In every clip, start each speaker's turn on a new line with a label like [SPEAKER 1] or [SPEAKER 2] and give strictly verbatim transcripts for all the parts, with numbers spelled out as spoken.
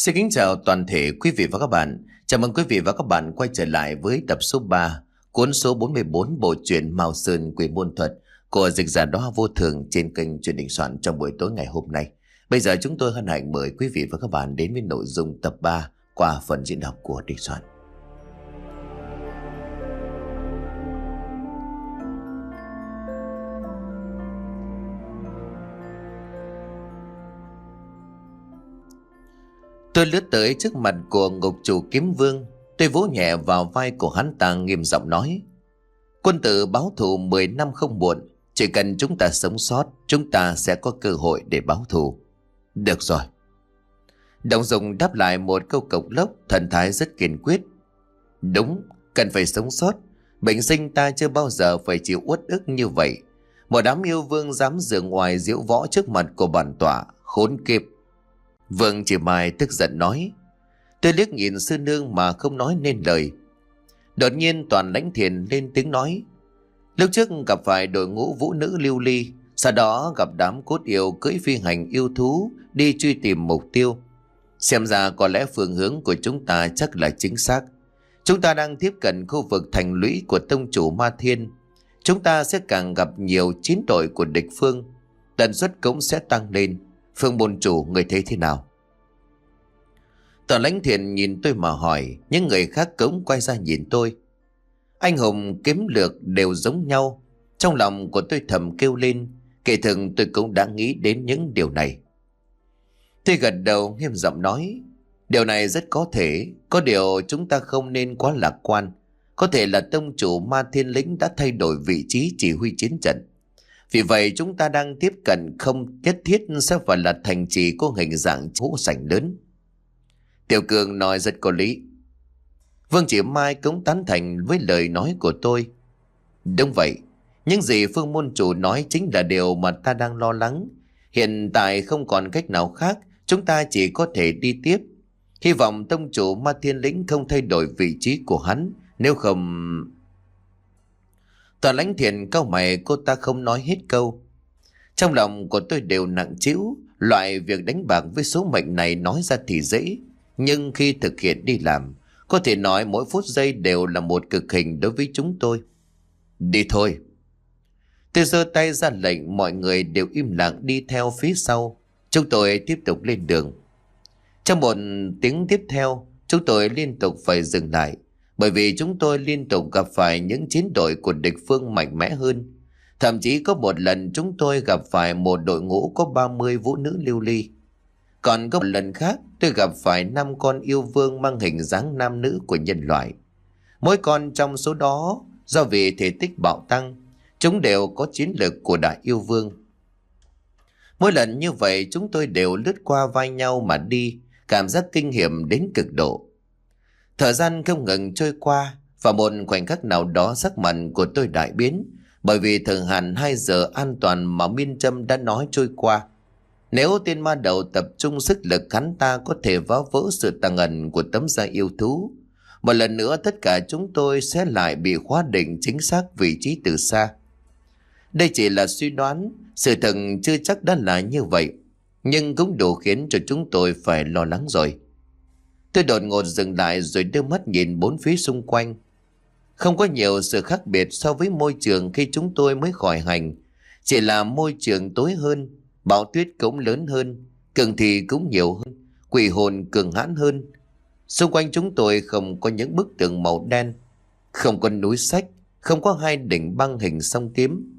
[SPEAKER 1] Xin kính chào toàn thể quý vị và các bạn. Chào mừng quý vị và các bạn quay trở lại với tập số ba, cuốn số bốn mươi bốn bộ truyện Mao Sơn Quỷ Môn Thuật của dịch giả Đóa Vô Thường trên kênh Truyện Đình Soạn trong buổi tối ngày hôm nay. Bây giờ chúng tôi hân hạnh mời quý vị và các bạn đến với nội dung tập ba qua phần diễn đọc của Đình Soạn. Tôi lướt tới trước mặt của ngục chủ Kiếm Vương. Tôi vỗ nhẹ vào vai của hắn ta, nghiêm giọng nói: Quân tử báo thù mười năm không muộn. Chỉ cần chúng ta sống sót, chúng ta sẽ có cơ hội để báo thù. Được rồi. Đồng Dùng đáp lại một câu cộc lốc, thần thái rất kiên quyết. Đúng, cần phải sống sót. Bệnh sinh ta chưa bao giờ phải chịu uất ức như vậy. Một đám yêu vương dám dựa ngoài diễu võ trước mặt của bản tọa, khốn kiếp. Vương Chỉ Mai tức giận nói. Tôi liếc nhìn sư nương mà không nói nên lời. Đột nhiên Toàn Lãnh Thiền lên tiếng nói: Lúc trước gặp phải đội ngũ vũ nữ lưu ly, sau đó gặp đám cốt yêu cưỡi phi hành yêu thú đi truy tìm mục tiêu. Xem ra có lẽ phương hướng của chúng ta chắc là chính xác. Chúng ta đang tiếp cận khu vực thành lũy của tông chủ Ma Thiên. Chúng ta sẽ càng gặp nhiều chiến đội của địch phương, tần suất cũng sẽ tăng lên. Phương môn chủ, người thấy thế nào? Toàn Lãnh Thiền nhìn tôi mà hỏi, những người khác cũng quay ra nhìn tôi. Anh hùng kiếm lược đều giống nhau. Trong lòng của tôi thầm kêu lên, kể thường tôi cũng đã nghĩ đến những điều này. Tôi gật đầu nghiêm giọng nói: Điều này rất có thể, có điều chúng ta không nên quá lạc quan. Có thể là tông chủ Ma Thiên Lĩnh đã thay đổi vị trí chỉ huy chiến trận. Vì vậy chúng ta đang tiếp cận không nhất thiết sẽ phải là thành trì có hình dạng hũ sảnh lớn. Tiểu Cường nói rất có lý. Vương Chỉ Mai cũng tán thành với lời nói của tôi. Đúng vậy, những gì Phương môn chủ nói chính là điều mà ta đang lo lắng. Hiện tại không còn cách nào khác, chúng ta chỉ có thể đi tiếp. Hy vọng tông chủ Ma Thiên Lĩnh không thay đổi vị trí của hắn, nếu không... Toàn Lãnh Thiền cau mày, cô ta không nói hết câu. Trong lòng của tôi đều nặng trĩu. Loại việc đánh bạc với số mệnh này nói ra thì dễ, nhưng khi thực hiện đi làm, có thể nói mỗi phút giây đều là một cực hình đối với chúng tôi. Đi thôi. Tôi giơ tay ra lệnh, mọi người đều im lặng đi theo phía sau. Chúng tôi tiếp tục lên đường. Trong một tiếng tiếp theo, chúng tôi liên tục phải dừng lại, bởi vì chúng tôi liên tục gặp phải những chiến đội của địch phương mạnh mẽ hơn. Thậm chí có một lần chúng tôi gặp phải một đội ngũ có ba mươi vũ nữ lưu ly. Còn có một lần khác tôi gặp phải năm con yêu vương mang hình dáng nam nữ của nhân loại. Mỗi con trong số đó, do vì thể tích bạo tăng, chúng đều có chiến lực của đại yêu vương. Mỗi lần như vậy chúng tôi đều lướt qua vai nhau mà đi, cảm giác kinh hiểm đến cực độ. Thời gian không ngừng trôi qua, và một khoảnh khắc nào đó sắc mặt của tôi đại biến, bởi vì thời hạn hai giờ an toàn mà Miên Trâm đã nói trôi qua. Nếu tên ma đầu tập trung sức lực, hắn ta có thể phá vỡ sự tàng ẩn của tấm da yêu thú. Một lần nữa tất cả chúng tôi sẽ lại bị khóa định chính xác vị trí từ xa. Đây chỉ là suy đoán, sự thật chưa chắc đã là như vậy, nhưng cũng đủ khiến cho chúng tôi phải lo lắng rồi. Tôi đột ngột dừng lại rồi đưa mắt nhìn bốn phía xung quanh. Không có nhiều sự khác biệt so với môi trường khi chúng tôi mới khỏi hành. Chỉ là môi trường tối hơn, bão tuyết cũng lớn hơn, cường thị cũng nhiều hơn, quỷ hồn cường hãn hơn. Xung quanh chúng tôi không có những bức tường màu đen, không có núi sách, không có hai đỉnh băng hình sông tím.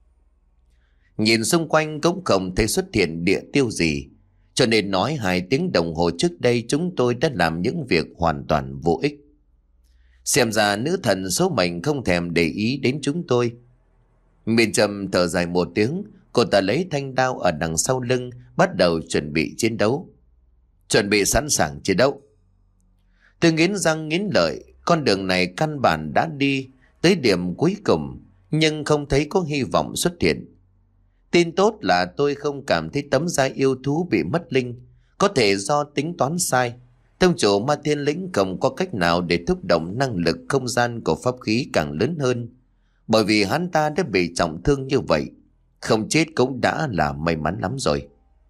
[SPEAKER 1] Nhìn xung quanh cũng không thấy xuất hiện địa tiêu gì, cho nên nói hai tiếng đồng hồ trước đây chúng tôi đã làm những việc hoàn toàn vô ích. Xem ra nữ thần số mệnh không thèm để ý đến chúng tôi. Miên Trâm thở dài một tiếng, cô ta lấy thanh đao ở đằng sau lưng, bắt đầu chuẩn bị chiến đấu. Chuẩn bị sẵn sàng chiến đấu. Tôi nghiến răng nghiến lợi, con đường này căn bản đã đi tới điểm cuối cùng, nhưng không thấy có hy vọng xuất hiện. Tin tốt là tôi không cảm thấy tấm da yêu thú bị mất linh, có thể do tính toán sai. Tông chủ Ma Thiên Lĩnh không có cách nào để thúc động năng lực không gian của pháp khí càng lớn hơn, bởi vì hắn ta đã bị trọng thương như vậy, không chết cũng đã là may mắn lắm rồi.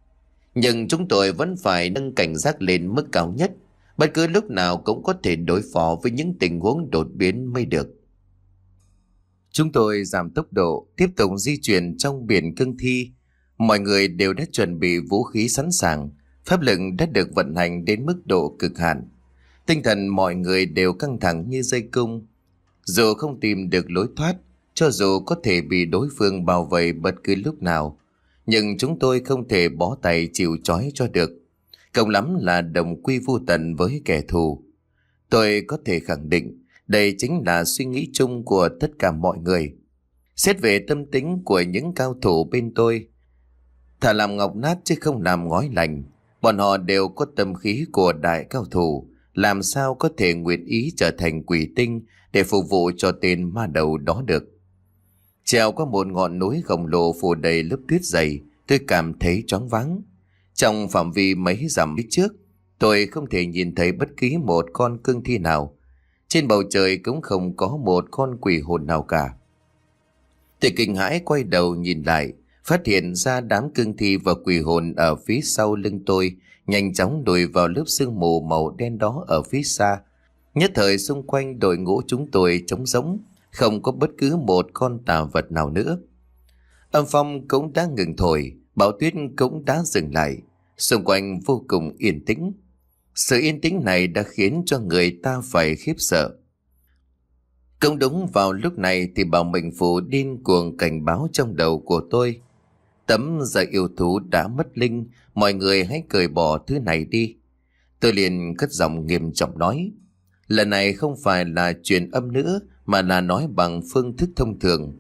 [SPEAKER 1] Nhưng chúng tôi vẫn phải nâng cảnh giác lên mức cao nhất, bất cứ lúc nào cũng có thể đối phó với những tình huống đột biến mới được. Chúng tôi giảm tốc độ, tiếp tục di chuyển trong biển cương thi. Mọi người đều đã chuẩn bị vũ khí sẵn sàng, pháp lực đã được vận hành đến mức độ cực hạn. Tinh thần mọi người đều căng thẳng như dây cung. Dù không tìm được lối thoát, cho dù có thể bị đối phương bao vây bất cứ lúc nào, nhưng chúng tôi không thể bó tay chịu trói cho được. Cộng lắm là đồng quy vu tận với kẻ thù. Tôi có thể khẳng định đây chính là suy nghĩ chung của tất cả mọi người. Xét về tâm tính của những cao thủ bên tôi, thà làm ngọc nát chứ không làm ngói lành. Bọn họ đều có tâm khí của đại cao thủ, làm sao có thể nguyện ý trở thành quỷ tinh để phục vụ cho tên ma đầu đó được. Trèo qua một ngọn núi khổng lồ phủ đầy lớp tuyết dày, tôi cảm thấy choáng váng. Trong phạm vi mấy dặm phía trước, tôi không thể nhìn thấy bất kỳ một con cương thi nào. Trên bầu trời cũng không có một con quỷ hồn nào cả. Tôi kinh hãi quay đầu nhìn lại, phát hiện ra đám cương thi và quỷ hồn ở phía sau lưng tôi nhanh chóng lùi vào lớp sương mù màu đen đó ở phía xa. Nhất thời xung quanh đội ngũ chúng tôi trống rỗng, không có bất cứ một con tà vật nào nữa. Âm phong cũng đã ngừng thổi, bão tuyết cũng đã dừng lại, xung quanh vô cùng yên tĩnh. Sự yên tĩnh này đã khiến cho người ta phải khiếp sợ. Cũng đúng vào lúc này thì bảo mệnh phù điên cuồng cảnh báo trong đầu của tôi. Tấm da yêu thú đã mất linh, mọi người hãy cởi bỏ thứ này đi. Tôi liền cất giọng nghiêm trọng nói. Lần này không phải là truyền âm nữa, mà là nói bằng phương thức thông thường.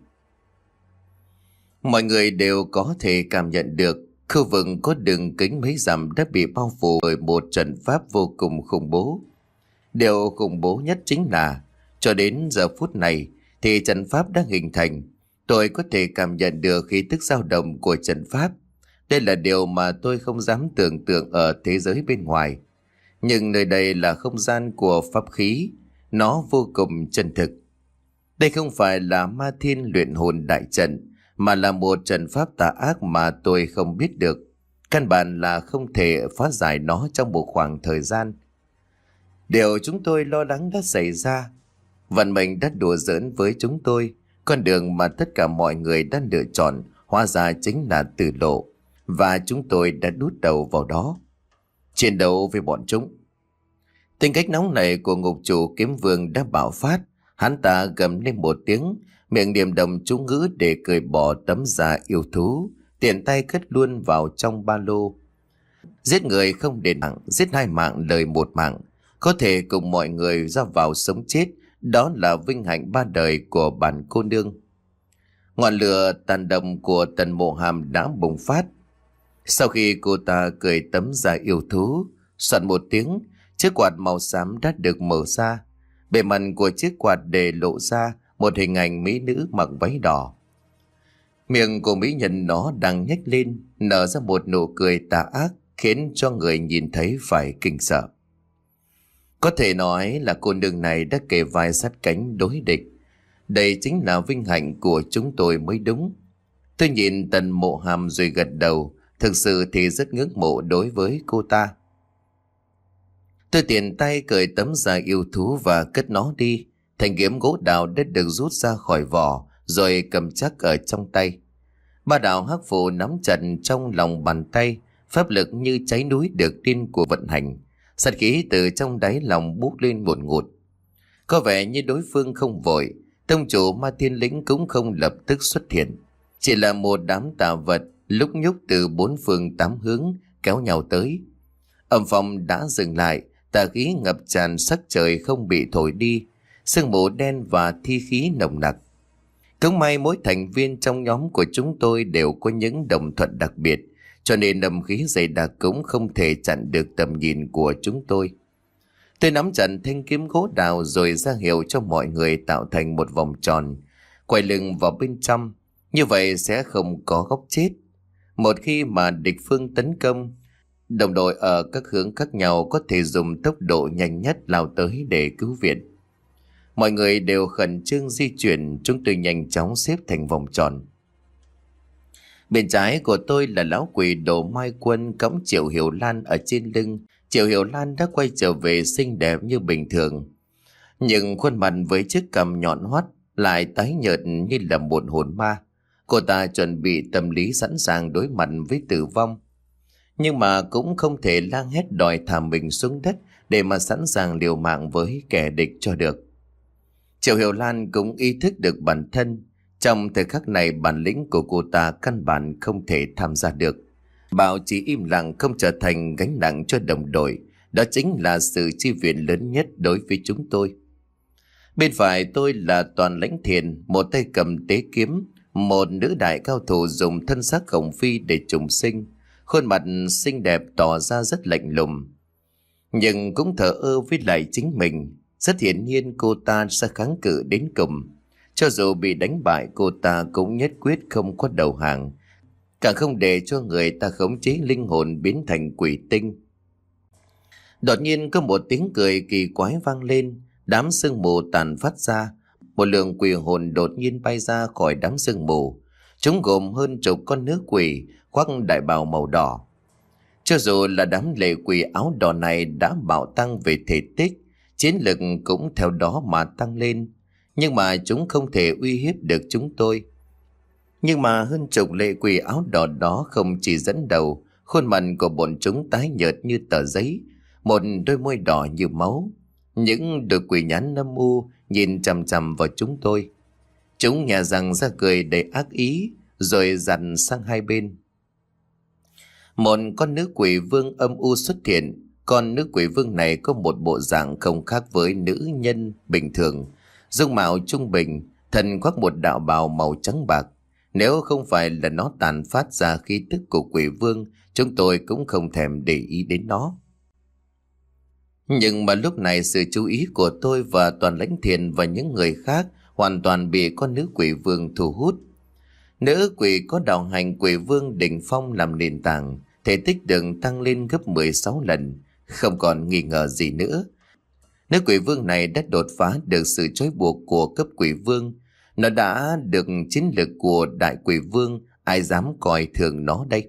[SPEAKER 1] Mọi người đều có thể cảm nhận được khu vực có đường kính mấy dặm đã bị bao phủ bởi một trận pháp vô cùng khủng bố. Điều khủng bố nhất chính là cho đến giờ phút này thì trận pháp đã hình thành. Tôi có thể cảm nhận được khí tức dao động của trận pháp. Đây là điều mà tôi không dám tưởng tượng ở thế giới bên ngoài. Nhưng nơi đây là không gian của pháp khí, nó vô cùng chân thực. Đây không phải là Ma Thiên luyện hồn đại trận, mà là một trận pháp tà ác mà tôi không biết được. Căn bản là không thể phá giải nó trong một khoảng thời gian. Điều chúng tôi lo lắng đã xảy ra. Vận mệnh đã đùa giỡn với chúng tôi. Con đường mà tất cả mọi người đã lựa chọn hóa ra chính là tử lộ, và chúng tôi đã đút đầu vào đó, chiến đấu với bọn chúng. Tính cách nóng nảy của ngục chủ Kiếm Vương đã bạo phát. Hắn ta gầm lên một tiếng, miệng niệm đồng chú ngữ để cởi bỏ tấm da yêu thú, tiện tay cất luôn vào trong ba lô. Giết người không đền mạng, giết hai mạng lời một mạng, có thể cùng mọi người ra vào sống chết, đó là vinh hạnh ba đời của bản cô nương. Ngọn lửa tàn động của Tần Mộ Hàm đã bùng phát. Sau khi cô ta cởi tấm da yêu thú, soạn một tiếng, chiếc quạt màu xám đã được mở ra. Bề mặt của chiếc quạt để lộ ra một hình ảnh mỹ nữ mặc váy đỏ. Miệng của mỹ nhân nó đang nhếch lên, nở ra một nụ cười tà ác, khiến cho người nhìn thấy phải kinh sợ. Có thể nói là cô nương này đã kề vai sát cánh đối địch. Đây chính là vinh hạnh của chúng tôi mới đúng. Tôi nhìn Tần Mộ Hàm rồi gật đầu, thực sự thì rất ngưỡng mộ đối với cô ta. Tôi tiện tay cởi tấm da yêu thú và cất nó đi. Thanh kiếm gỗ đào đã được rút ra khỏi vỏ rồi cầm chắc ở trong tay. Ba đạo hắc phù nắm chặt trong lòng bàn tay, pháp lực như cháy núi được điên của vận hành. Sát khí từ trong đáy lòng bút lên ngùn ngụt. Có vẻ như đối phương không vội, tông chủ Ma Thiên Lĩnh cũng không lập tức xuất hiện. Chỉ là một đám tà vật lúc nhúc từ bốn phương tám hướng kéo nhau tới. Âm phong đã dừng lại, tà khí ngập tràn, sắc trời không bị thổi đi, sương mù đen và thi khí nồng nặc. Cũng may mỗi thành viên trong nhóm của chúng tôi đều có những đồng thuận đặc biệt, cho nên âm khí dày đặc cũng không thể chặn được tầm nhìn của chúng tôi. Tôi nắm chặt thanh kiếm gỗ đào rồi ra hiệu cho mọi người tạo thành một vòng tròn, quay lưng vào bên trong, như vậy sẽ không có góc chết. Một khi mà địch phương tấn công, đồng đội ở các hướng khác nhau có thể dùng tốc độ nhanh nhất lao tới để cứu viện. Mọi người đều khẩn trương di chuyển, chúng tôi nhanh chóng xếp thành vòng tròn. Bên trái của tôi là lão quỷ đồ mai quân cõng Triệu Hiểu Lan ở trên lưng. Triệu Hiểu Lan đã quay trở về xinh đẹp như bình thường, nhưng khuôn mặt với chiếc cằm nhọn hoắt lại tái nhợt như là một hồn ma. Cô ta chuẩn bị tâm lý sẵn sàng đối mặt với tử vong, nhưng mà cũng không thể la hét đòi thả mình xuống đất để mà sẵn sàng liều mạng với kẻ địch cho được. Triệu Hiểu Lan cũng ý thức được bản thân trong thời khắc này bản lĩnh của cô ta căn bản không thể tham gia được. Bảo chỉ im lặng không trở thành gánh nặng cho đồng đội, đó chính là sự chi viện lớn nhất đối với chúng tôi. Bên phải tôi là Toàn Lãnh Thiền, một tay cầm tế kiếm, một nữ đại cao thủ dùng thân xác khổng phi để trùng sinh. Khuôn mặt xinh đẹp tỏ ra rất lạnh lùng, nhưng cũng thờ ơ với lại chính mình. Rất hiển nhiên cô ta sẽ kháng cự đến cùng. Cho dù bị đánh bại, cô ta cũng nhất quyết không có đầu hàng, càng không để cho người ta khống chế linh hồn biến thành quỷ tinh. Đột nhiên có một tiếng cười kỳ quái vang lên, đám sương mù tàn phát ra. Một lượng quỷ hồn đột nhiên bay ra khỏi đám sương mù. Chúng gồm hơn chục con nữ quỷ khoác đại bào màu đỏ. Cho dù là đám lệ quỷ áo đỏ này đã bạo tăng về thể tích, chiến lực cũng theo đó mà tăng lên, nhưng mà chúng không thể uy hiếp được chúng tôi. Nhưng mà hơn chục lệ quỷ áo đỏ đó không chỉ dẫn đầu, khuôn mặt của bọn chúng tái nhợt như tờ giấy, một đôi môi đỏ như máu. Những đôi quỷ nhãn âm u nhìn chằm chằm vào chúng tôi. Chúng nhả răng ra cười đầy ác ý, rồi dằn sang hai bên. Một con nữ quỷ vương âm u xuất hiện. Con nữ quỷ vương này có một bộ dạng không khác với nữ nhân bình thường, dung mạo trung bình, thân khoác một đạo bào màu trắng bạc. Nếu không phải là nó tàn phát ra khí tức của quỷ vương, chúng tôi cũng không thèm để ý đến nó. Nhưng mà lúc này sự chú ý của tôi và Toàn Lãnh Thiền và những người khác hoàn toàn bị con nữ quỷ vương thu hút. Nữ quỷ có đạo hành quỷ vương đỉnh phong làm nền tảng, thể tích đường tăng lên gấp mười sáu lần, không còn nghi ngờ gì nữa. Nữ quỷ vương này đã đột phá được sự trói buộc của cấp quỷ vương. Nó đã được chiến lực của đại quỷ vương, ai dám coi thường nó đây.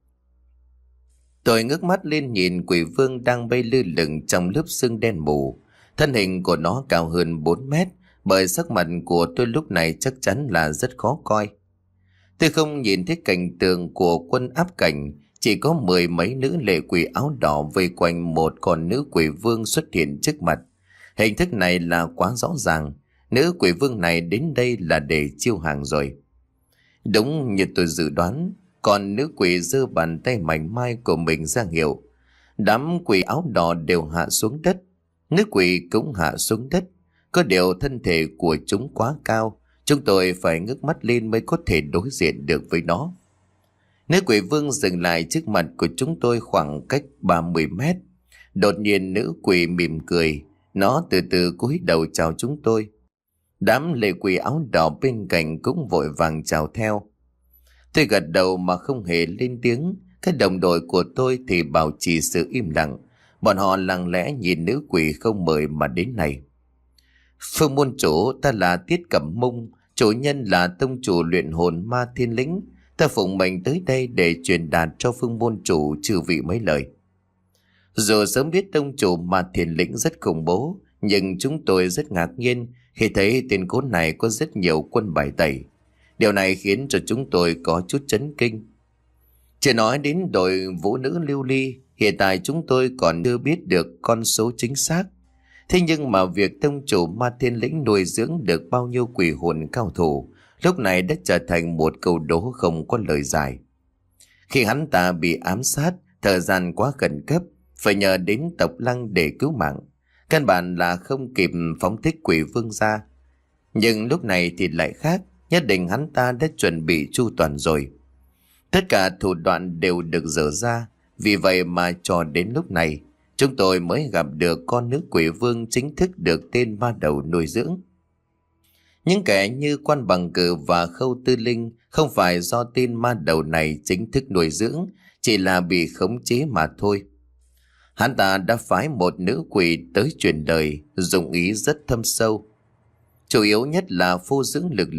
[SPEAKER 1] Tôi ngước mắt lên nhìn quỷ vương đang bay lơ lửng trong lớp sương đen mù. Thân hình của nó cao hơn bốn mét, bởi sắc mặt của tôi lúc này chắc chắn là rất khó coi. Tôi không nhìn thấy cảnh tượng của quân áp cảnh, chỉ có mười mấy nữ lệ quỷ áo đỏ vây quanh một con nữ quỷ vương xuất hiện trước mặt. Hình thức này là quá rõ ràng, nữ quỷ vương này đến đây là để chiêu hàng rồi. Đúng như tôi dự đoán, còn nữ quỷ giơ bàn tay mảnh mai của mình ra hiệu. Đám quỷ áo đỏ đều hạ xuống đất, nữ quỷ cũng hạ xuống đất. Có điều thân thể của chúng quá cao, chúng tôi phải ngước mắt lên mới có thể đối diện được với nó. Nữ quỷ vương dừng lại trước mặt của chúng tôi khoảng cách ba mươi mét. Đột nhiên nữ quỷ mỉm cười, nó từ từ cúi đầu chào chúng tôi. Đám lệ quỷ áo đỏ bên cạnh cũng vội vàng chào theo. Tôi gật đầu mà không hề lên tiếng. Các đồng đội của tôi thì bảo trì sự im lặng. Bọn họ lặng lẽ nhìn nữ quỷ không mời mà đến này. Phương môn chủ, ta là Tiết Cẩm Mông, chủ nhân là tông chủ luyện hồn ma thiên lĩnh. Ta phụng mệnh tới đây để truyền đạt cho phương môn chủ chư vị mấy lời. Dù sớm biết tông chủ ma thiên lĩnh rất khủng bố, nhưng chúng tôi rất ngạc nhiên khi thấy tên cốt này có rất nhiều quân bài tẩy. Điều này khiến cho chúng tôi có chút chấn kinh. Chưa nói đến đội vũ nữ lưu ly, hiện tại chúng tôi còn chưa biết được con số chính xác. Thế nhưng mà việc tông chủ ma thiên lĩnh nuôi dưỡng được bao nhiêu quỷ hồn cao thủ lúc này đã trở thành một câu đố không có lời giải. Khi hắn ta bị ám sát, thời gian quá khẩn cấp, phải nhờ đến tộc Lăng để cứu mạng. Căn bản là không kịp phóng thích quỷ vương ra. Nhưng lúc này thì lại khác, nhất định hắn ta đã chuẩn bị chu toàn rồi. Tất cả thủ đoạn đều được dở ra, vì vậy mà cho đến lúc này, chúng tôi mới gặp được con nữ quỷ vương chính thức được tên ma đầu nuôi dưỡng. Những kẻ như Quan Bằng Cử và Khâu Tư Linh không phải do tên ma đầu này chính thức nuôi dưỡng, chỉ là bị khống chế mà thôi. Hắn ta đã phái một nữ quỷ tới truyền đời, dụng ý rất thâm sâu. Chủ yếu nhất là phô dưỡng lực lượng,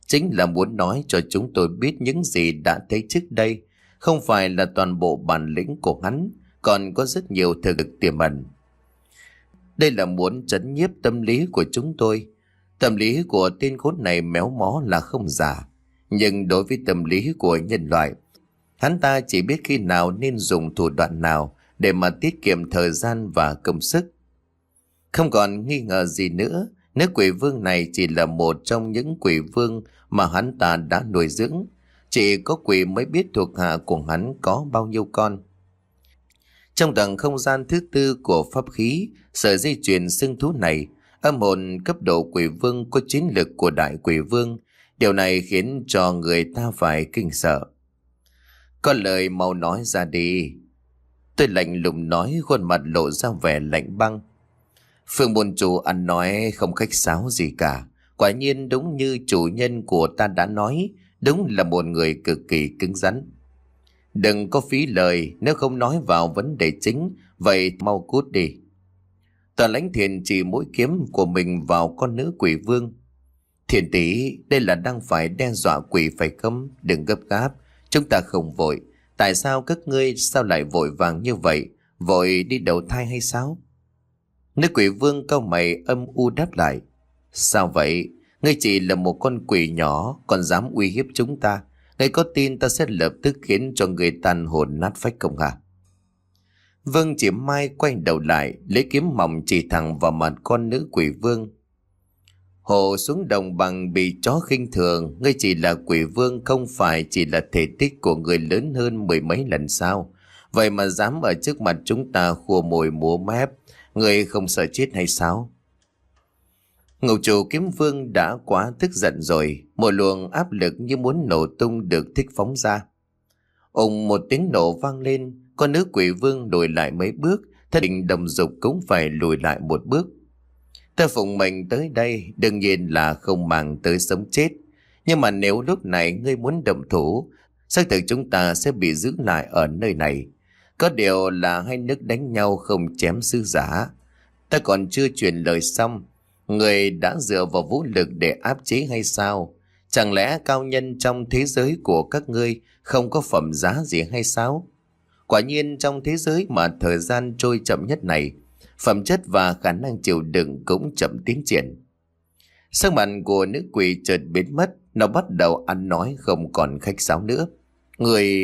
[SPEAKER 1] chính là muốn nói cho chúng tôi biết những gì đã thấy trước đây không phải là toàn bộ bản lĩnh của hắn, còn có rất nhiều thực lực tiềm ẩn. Đây là muốn trấn nhiếp tâm lý của chúng tôi. Tâm lý của tên khốn này méo mó là không giả, nhưng đối với tâm lý của nhân loại, hắn ta chỉ biết khi nào nên dùng thủ đoạn nào để mà tiết kiệm thời gian và công sức. Không còn nghi ngờ gì nữa, nếu quỷ vương này chỉ là một trong những quỷ vương mà hắn ta đã nuôi dưỡng, chỉ có quỷ mới biết thuộc hạ của hắn có bao nhiêu con. Trong tầng không gian thứ tư của pháp khí, sợi dây chuyền xương thú này, âm hồn cấp độ quỷ vương có chiến lực của đại quỷ vương. Điều này khiến cho người ta phải kinh sợ. Có lời mau nói ra đi. Tôi lạnh lùng nói, khuôn mặt lộ ra vẻ lạnh băng. Phương môn chủ ăn nói không khách sáo gì cả. Quả nhiên đúng như chủ nhân của ta đã nói, đúng là một người cực kỳ cứng rắn. Đừng có phí lời, nếu không nói vào vấn đề chính, vậy mau cút đi. Tòa Lãnh Thiền chỉ mũi kiếm của mình vào con nữ quỷ vương. Thiền tỷ, đây là đang phải đe dọa quỷ phải không? Đừng gấp gáp, chúng ta không vội. Tại sao các ngươi sao lại vội vàng như vậy? Vội đi đầu thai hay sao? Nữ quỷ vương cau mày âm u đáp lại. Sao vậy? Ngươi chỉ là một con quỷ nhỏ, còn dám uy hiếp chúng ta. Ngươi có tin ta sẽ lập tức khiến cho người tàn hồn nát phách không hả? Vương chỉ mai quay đầu lại, lấy kiếm mỏng chỉ thẳng vào mặt con nữ quỷ vương. Hồ xuống đồng bằng bị chó khinh thường, ngươi chỉ là quỷ vương không phải chỉ là thể tích của người lớn hơn mười mấy lần sao? Vậy mà dám ở trước mặt chúng ta khua mồi múa mép, ngươi không sợ chết hay sao? Ngục chủ kiếm vương đã quá tức giận rồi, một luồng áp lực như muốn nổ tung được thích phóng ra. Ùng một tiếng nổ vang lên, con nữ quỷ vương lùi lại mấy bước, thân hình đồng dục cũng phải lùi lại một bước. Ta phụng mệnh tới đây đương nhiên là không màng tới sống chết, nhưng mà nếu lúc này ngươi muốn động thủ, xác thực chúng ta sẽ bị giữ lại ở nơi này. Có điều là hai nước đánh nhau không chém sư giả. Ta còn chưa truyền lời xong, người đã dựa vào vũ lực để áp chế hay sao? Chẳng lẽ cao nhân trong thế giới của các ngươi không có phẩm giá gì hay sao? Quả nhiên trong thế giới mà thời gian trôi chậm nhất này, phẩm chất và khả năng chịu đựng cũng chậm tiến triển. Sắc mặt của nữ quỷ chợt biến mất, nó bắt đầu ăn nói không còn khách sáo nữa. Người...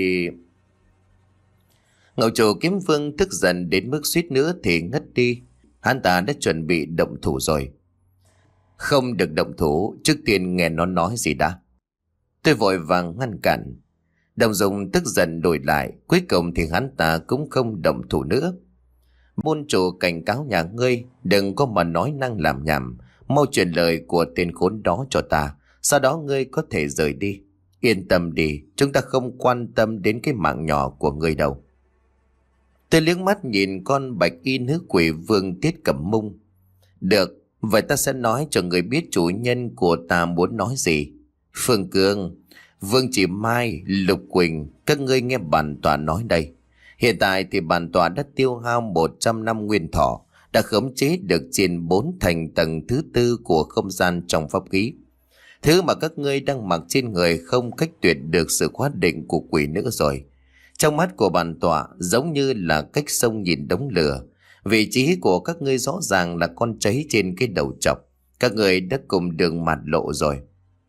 [SPEAKER 1] Ngạo chủ kiếm vương tức giận đến mức suýt nữa thì ngất đi. Hắn ta đã chuẩn bị động thủ rồi. Không được động thủ, trước tiên nghe nó nói gì đã. Tôi vội vàng ngăn cản. Đồng Dung tức giận đổi lại, cuối cùng thì hắn ta cũng không động thủ nữa. Môn chủ cảnh cáo nhà ngươi, đừng có mà nói năng làm nhảm, mau truyền lời của tên khốn đó cho ta, sau đó ngươi có thể rời đi. Yên tâm đi, chúng ta không quan tâm đến cái mạng nhỏ của ngươi đâu. Tôi liếc mắt nhìn con bạch y nữ quỷ vương Tiết Cẩm Mung. Được, vậy ta sẽ nói cho người biết chủ nhân của ta muốn nói gì. Phương Cương, Vương Chỉ Mai, Lục Quỳnh, các ngươi nghe bản tọa nói đây. Hiện tại thì bản tọa đã tiêu hao một trăm năm nguyên thọ, đã khống chế được trên bốn thành tầng thứ tư của không gian trong pháp khí. Thứ mà các ngươi đang mặc trên người không cách tuyệt được sự khoát định của quỷ nữ rồi. Trong mắt của bản tọa giống như là cách sông nhìn đống lửa. Vị trí của các ngươi rõ ràng là con cháy trên cái đầu trọc. Các ngươi đã cùng đường mạt lộ rồi.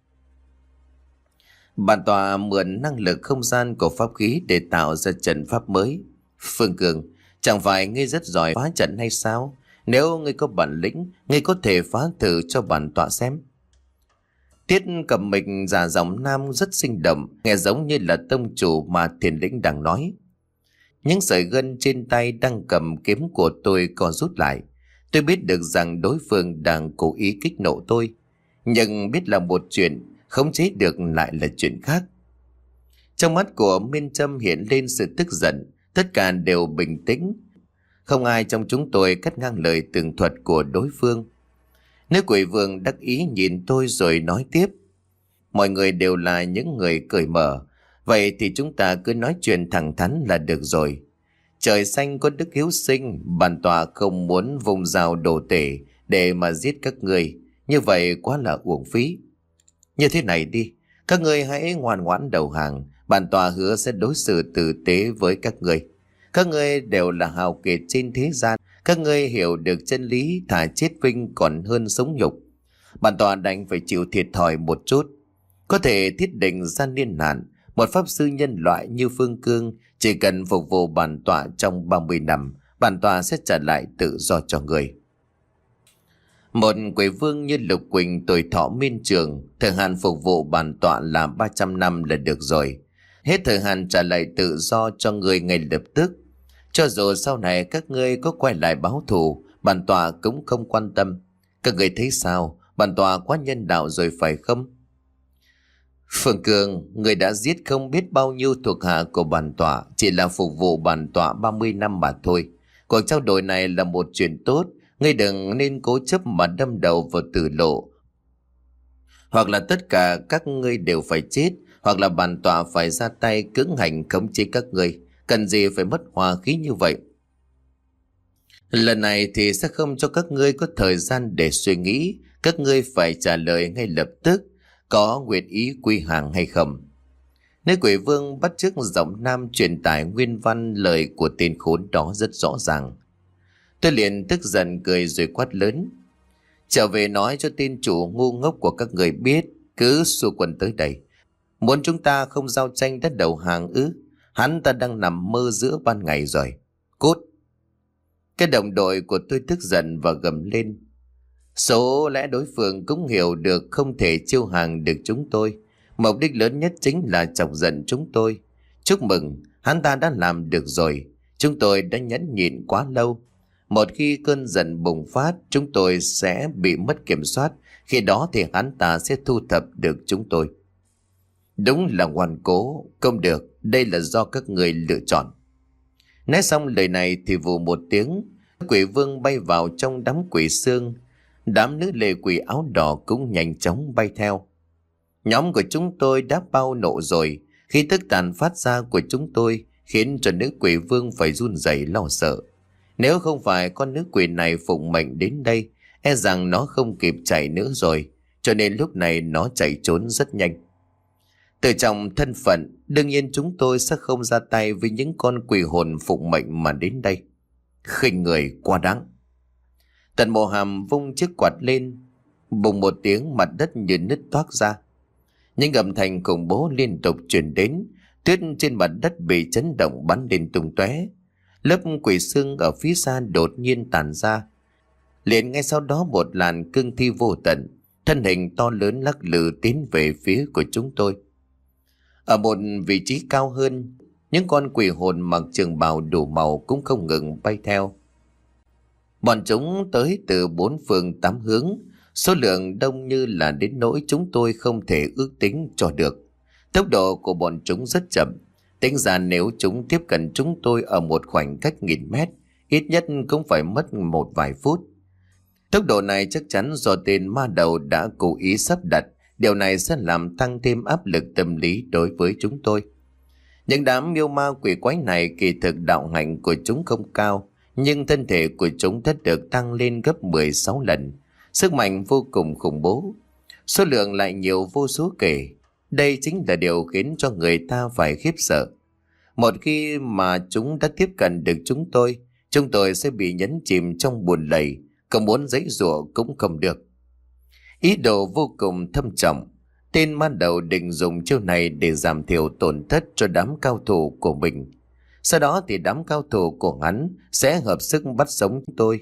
[SPEAKER 1] Bản tọa mượn năng lực không gian của pháp khí để tạo ra trận pháp mới. Phương Cường, chẳng phải ngươi rất giỏi phá trận hay sao? Nếu ngươi có bản lĩnh, ngươi có thể phá thử cho bản tọa xem. Tiết Cẩm Mịch giả giọng nam rất sinh động, nghe giống như là tông chủ mà Thiền Lĩnh đang nói. Những sợi gân trên tay đang cầm kiếm của tôi còn rút lại. Tôi biết được rằng đối phương đang cố ý kích nộ tôi, nhưng biết là một chuyện, khống chế được lại là chuyện khác. Trong mắt của Miên Trâm hiện lên sự tức giận, tất cả đều bình tĩnh. Không ai trong chúng tôi cắt ngang lời tường thuật của đối phương. Nữ quỷ vương đắc ý nhìn tôi rồi nói tiếp. Mọi người đều là những người cởi mở, vậy thì chúng ta cứ nói chuyện thẳng thắn là được rồi. Trời xanh có đức hiếu sinh, bản tọa không muốn vùng rào đổ tể để mà giết các người, như vậy quá là uổng phí. Như thế này đi, các ngươi hãy ngoan ngoãn đầu hàng, bản tọa hứa sẽ đối xử tử tế với các ngươi. Các ngươi đều là hào kiệt trên thế gian, các ngươi hiểu được chân lý, thà chết vinh còn hơn sống nhục. Bản tọa đành phải chịu thiệt thòi một chút. Có thể thiết định ra niên hạn, một pháp sư nhân loại như Phương Cương chỉ cần phục vụ bản tọa trong ba mươi năm, bản tọa sẽ trả lại tự do cho người. Một quỷ vương như Lục Quỳnh tuổi thọ miên trường, thời hạn phục vụ bản tọa là ba trăm năm là được rồi. Hết thời hạn trả lại tự do cho người ngay lập tức. Cho dù sau này các ngươi có quay lại báo thù, bản tọa cũng không quan tâm. Các ngươi thấy sao? Bản tọa quá nhân đạo rồi phải không? Phương Cường, người đã giết không biết bao nhiêu thuộc hạ của bản tọa, chỉ là phục vụ bản tọa ba mươi năm mà thôi. Cuộc trao đổi này là một chuyện tốt, ngươi đừng nên cố chấp mà đâm đầu vào tử lộ. Hoặc là tất cả các ngươi đều phải chết, hoặc là bản tọa phải ra tay cưỡng hành khống chế các ngươi. Cần gì phải mất hòa khí như vậy? Lần này thì sẽ không cho các ngươi có thời gian để suy nghĩ, các ngươi phải trả lời ngay lập tức, có nguyện ý quy hàng hay không. Nữ quỷ vương bắt chước giọng nam truyền tải nguyên văn lời của tên khốn đó rất rõ ràng. Tôi liền tức giận cười rồi quát lớn: trở về nói cho tên chủ ngu ngốc của các người biết, cứ xua quân tới đây. Muốn chúng ta không giao tranh đất đầu hàng ư? Hắn ta đang nằm mơ giữa ban ngày rồi. Cút! Cái đồng đội của tôi tức giận và gầm lên. Số lẽ đối phương cũng hiểu được không thể chiêu hàng được chúng tôi. Mục đích lớn nhất chính là chọc giận chúng tôi. Chúc mừng, hắn ta đã làm được rồi. Chúng tôi đã nhẫn nhịn quá lâu. Một khi cơn giận bùng phát, chúng tôi sẽ bị mất kiểm soát. Khi đó thì hắn ta sẽ thu thập được chúng tôi. Đúng là ngoan cố, không được, đây là do các người lựa chọn. Nói xong lời này thì vù một tiếng, quỷ vương bay vào trong đám quỷ xương. Đám nữ lệ quỷ áo đỏ cũng nhanh chóng bay theo. Nhóm của chúng tôi đã bao nộ rồi, khi tức tàn phát ra của chúng tôi khiến cho nữ quỷ vương phải run rẩy lo sợ. Nếu không phải con nữ quỷ này phụng mệnh đến đây, e rằng nó không kịp chạy nữa rồi, cho nên lúc này nó chạy trốn rất nhanh. Từ trong thân phận, đương nhiên chúng tôi sẽ không ra tay với những con quỷ hồn phụng mệnh mà đến đây. Khinh người quá đáng. Tần Mộ Hàm vung chiếc quạt lên, bùng một tiếng mặt đất như nứt toác ra. Những âm thanh khủng bố liên tục truyền đến, tuyết trên mặt đất bị chấn động bắn lên tung tóe. Lớp quỷ xương ở phía xa đột nhiên tàn ra. Liền ngay sau đó một làn cương thi vô tận, thân hình to lớn lắc lư tiến về phía của chúng tôi. Ở một vị trí cao hơn, những con quỷ hồn mặc trường bào đủ màu cũng không ngừng bay theo. Bọn chúng tới từ bốn phương tám hướng, số lượng đông như là đến nỗi chúng tôi không thể ước tính cho được. Tốc độ của bọn chúng rất chậm, tính ra nếu chúng tiếp cận chúng tôi ở một khoảng cách nghìn mét, ít nhất cũng phải mất một vài phút. Tốc độ này chắc chắn do tên ma đầu đã cố ý sắp đặt, điều này sẽ làm tăng thêm áp lực tâm lý đối với chúng tôi. Những đám miêu ma quỷ quái này kỳ thực đạo hạnh của chúng không cao, nhưng thân thể của chúng đã được tăng lên gấp mười sáu lần, sức mạnh vô cùng khủng bố, số lượng lại nhiều vô số kể. Đây chính là điều khiến cho người ta phải khiếp sợ. Một khi mà chúng đã tiếp cận được chúng tôi, chúng tôi sẽ bị nhấn chìm trong buồn lầy, không muốn giãy giụa cũng không được. Ý đồ vô cùng thâm trọng, tên ma đầu định dùng chiêu này để giảm thiểu tổn thất cho đám cao thủ của mình. Sau đó thì đám cao thủ của hắn sẽ hợp sức bắt sống tôi.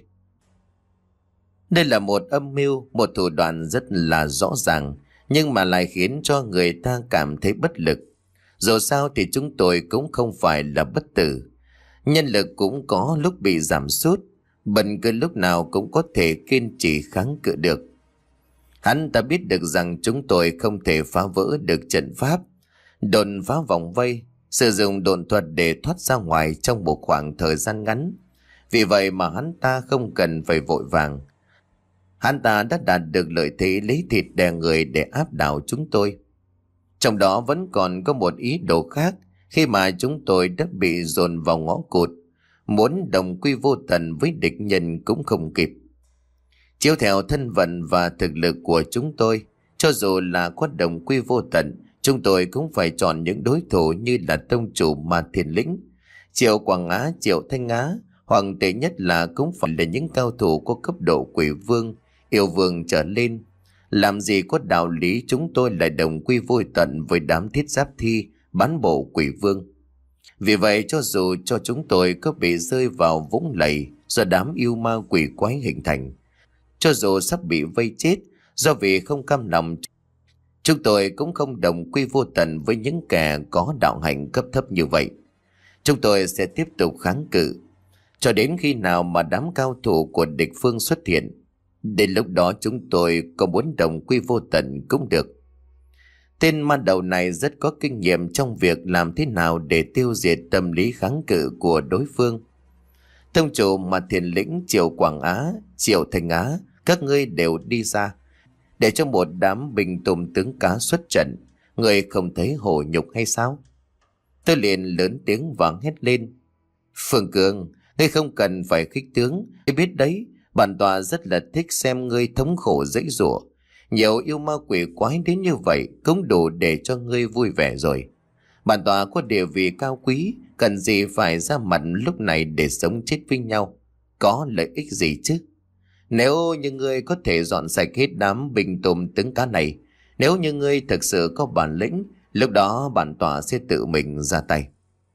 [SPEAKER 1] Đây là một âm mưu, một thủ đoạn rất là rõ ràng, nhưng mà lại khiến cho người ta cảm thấy bất lực. Dù sao thì chúng tôi cũng không phải là bất tử. Nhân lực cũng có lúc bị giảm sút, bất cứ lúc nào cũng có thể kiên trì kháng cự được. Hắn ta biết được rằng chúng tôi không thể phá vỡ được trận pháp, đồn phá vòng vây, sử dụng độn thuật để thoát ra ngoài trong một khoảng thời gian ngắn. Vì vậy mà hắn ta không cần phải vội vàng. Hắn ta đã đạt được lợi thế lấy thịt đè người để áp đảo chúng tôi. Trong đó vẫn còn có một ý đồ khác, khi mà chúng tôi đã bị dồn vào ngõ cụt, muốn đồng quy vô tận với địch nhân cũng không kịp. Chiếu theo thân phận và thực lực của chúng tôi, Cho dù là có đồng quy vô tận, chúng tôi cũng phải chọn những đối thủ như là tông chủ Ma Thiên Lĩnh, Triệu Quảng Á, Triệu Thanh Á, hoặc tệ nhất là cũng phải là những cao thủ có cấp độ quỷ vương, yêu vương trở lên. Làm gì có đạo lý chúng tôi lại đồng quy vô tận với đám thiết giáp thi bán bộ quỷ vương. Vì vậy cho dù cho chúng tôi có bị rơi vào vũng lầy do đám yêu ma quỷ quái hình thành, cho dù sắp bị vây chết do vì không cam lòng, chúng tôi cũng không đồng quy vô tận với những kẻ có đạo hạnh cấp thấp như vậy. Chúng tôi sẽ tiếp tục kháng cự cho đến khi nào mà đám cao thủ của địch phương xuất hiện. Đến lúc đó chúng tôi có muốn đồng quy vô tận cũng được. Tên ma đầu này rất có kinh nghiệm trong việc làm thế nào để tiêu diệt tâm lý kháng cự của đối phương. Tông chủ Ma Thiên Lĩnh, Triệu Quảng Á, Triệu Thanh Á, các ngươi đều đi ra, để cho một đám binh tùm tướng cá xuất trận. Người không thấy hổ nhục hay sao? Tôi liền lớn tiếng và hét lên: Phương Cường, ngươi không cần phải khích tướng. Ngươi biết đấy, bản tọa rất là thích xem ngươi thống khổ dãy giụa. Nhiều yêu ma quỷ quái đến như vậy cũng đủ để cho ngươi vui vẻ rồi. Bản tọa có địa vị cao quý, cần gì phải ra mặt lúc này để sống chết với nhau? Có lợi ích gì chứ? Nếu như ngươi có thể dọn sạch hết đám binh tùm tướng cá này, nếu như ngươi thực sự có bản lĩnh, lúc đó bản tọa sẽ tự mình ra tay.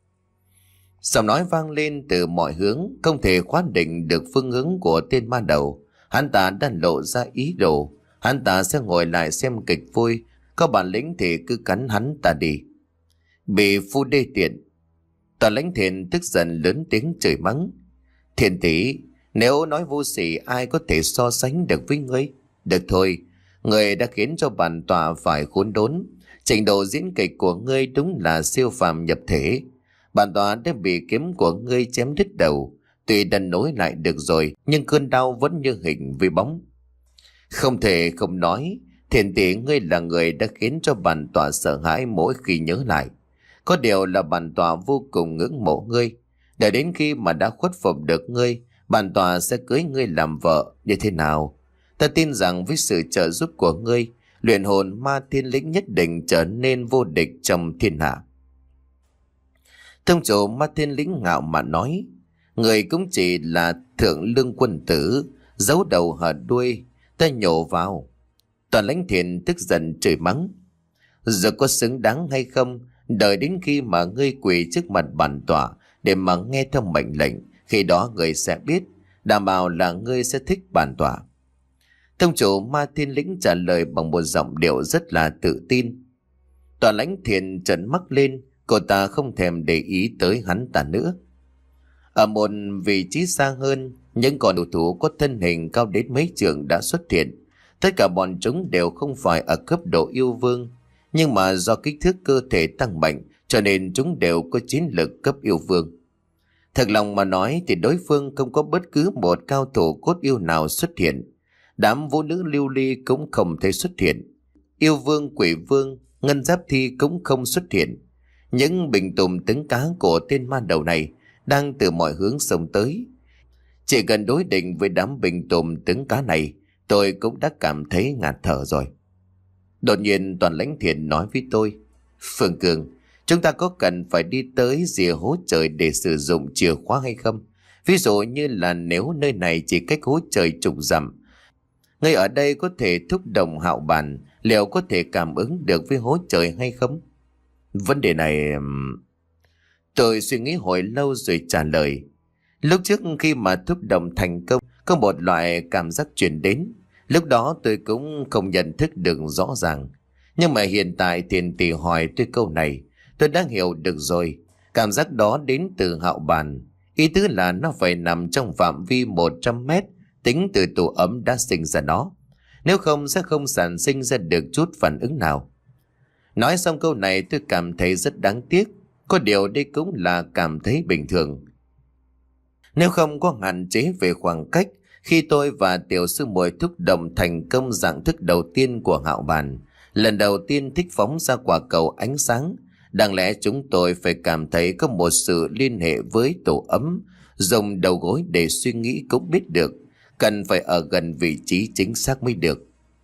[SPEAKER 1] Giọng nói vang lên từ mọi hướng, không thể khóa định được phương hướng của tên ma đầu. Hắn ta đang lộ ra ý đồ, hắn ta sẽ ngồi lại xem kịch vui, có bản lĩnh thì cứ cắn hắn ta đi. Bị phu đê tiện. Toàn Lãnh Thiền tức giận lớn tiếng chửi mắng: Thiền tỷ, nếu nói vô sỉ ai có thể so sánh được với ngươi? Được thôi, ngươi đã khiến cho bản tọa phải khốn đốn. Trình độ diễn kịch của ngươi đúng là siêu phàm nhập thể. Bản tọa đã bị kiếm của ngươi chém đứt đầu, tuy đã nối lại được rồi, nhưng cơn đau vẫn như hình với bóng. Không thể không nói, Thiền tỷ ngươi là người đã khiến cho bản tọa sợ hãi mỗi khi nhớ lại. Có điều là bản tọa vô cùng ngưỡng mộ ngươi. Để đến khi mà đã khuất phục được ngươi, bản tọa sẽ cưới ngươi làm vợ. Như thế nào? Ta tin rằng với sự trợ giúp của ngươi, luyện hồn Ma Thiên Lĩnh nhất định trở nên vô địch trong thiên hạ. Tông chủ Ma Thiên Lĩnh ngạo mà nói: Người cũng chỉ là thượng lương quân tử, giấu đầu hở đuôi, ta nhổ vào. Toàn Lãnh Thiền tức giận chửi mắng: Giờ có xứng đáng hay không, đợi đến khi mà ngươi quỳ trước mặt bản tọa để mà nghe theo mệnh lệnh, khi đó ngươi sẽ biết, đảm bảo là ngươi sẽ thích bản tọa. Tông chủ Ma Thiên Lĩnh trả lời bằng một giọng điệu rất là tự tin. Toàn Lãnh Thiền trợn mắt lên, cô ta không thèm để ý tới hắn ta nữa. Ở một vị trí xa hơn, những con đối thủ có thân hình cao đến mấy trượng đã xuất hiện. Tất cả bọn chúng đều không phải ở cấp độ yêu vương, nhưng mà do kích thước cơ thể tăng mạnh cho nên chúng đều có chiến lực cấp yêu vương. Thật lòng mà nói thì đối phương không có bất cứ một cao thủ cốt yêu nào xuất hiện. Đám vũ nữ lưu ly cũng không thể xuất hiện. Yêu vương, quỷ vương, ngân giáp thi cũng không xuất hiện. Những bình tùm tướng cá của tên ma đầu này đang từ mọi hướng xông tới. Chỉ cần đối định với đám bình tùm tướng cá này, tôi cũng đã cảm thấy ngạt thở rồi. Đột nhiên Toàn Lãnh Thiền nói với tôi: Phương Cường, chúng ta có cần phải đi tới rìa hố trời để sử dụng chìa khóa hay không? Ví dụ như là nếu nơi này chỉ cách hố trời chục dặm, ngươi ở đây có thể thúc động hạo bản, liệu có thể cảm ứng được với hố trời hay không? Vấn đề này... Tôi suy nghĩ hồi lâu rồi trả lời. Lúc trước khi mà thúc động thành công, có một loại cảm giác truyền đến. Lúc đó tôi cũng không nhận thức được rõ ràng. Nhưng mà hiện tại Thiền tỷ hỏi tôi câu này, tôi đã hiểu được rồi. Cảm giác đó đến từ hạo bản. Ý tứ là nó phải nằm trong phạm vi một trăm mét tính từ tổ ấm đã sinh ra nó. Nếu không sẽ không sản sinh ra được chút phản ứng nào. Nói xong câu này tôi cảm thấy rất đáng tiếc. Có điều đây cũng là cảm thấy bình thường. Nếu không có hạn chế về khoảng cách, khi tôi và tiểu sư muội thúc động thành công dạng thức đầu tiên của hạo bản, lần đầu tiên thích phóng ra quả cầu ánh sáng, đáng lẽ chúng tôi phải cảm thấy có một sự liên hệ với tổ ấm. Dùng đầu gối để suy nghĩ cũng biết được, cần phải ở gần vị trí chính xác mới được.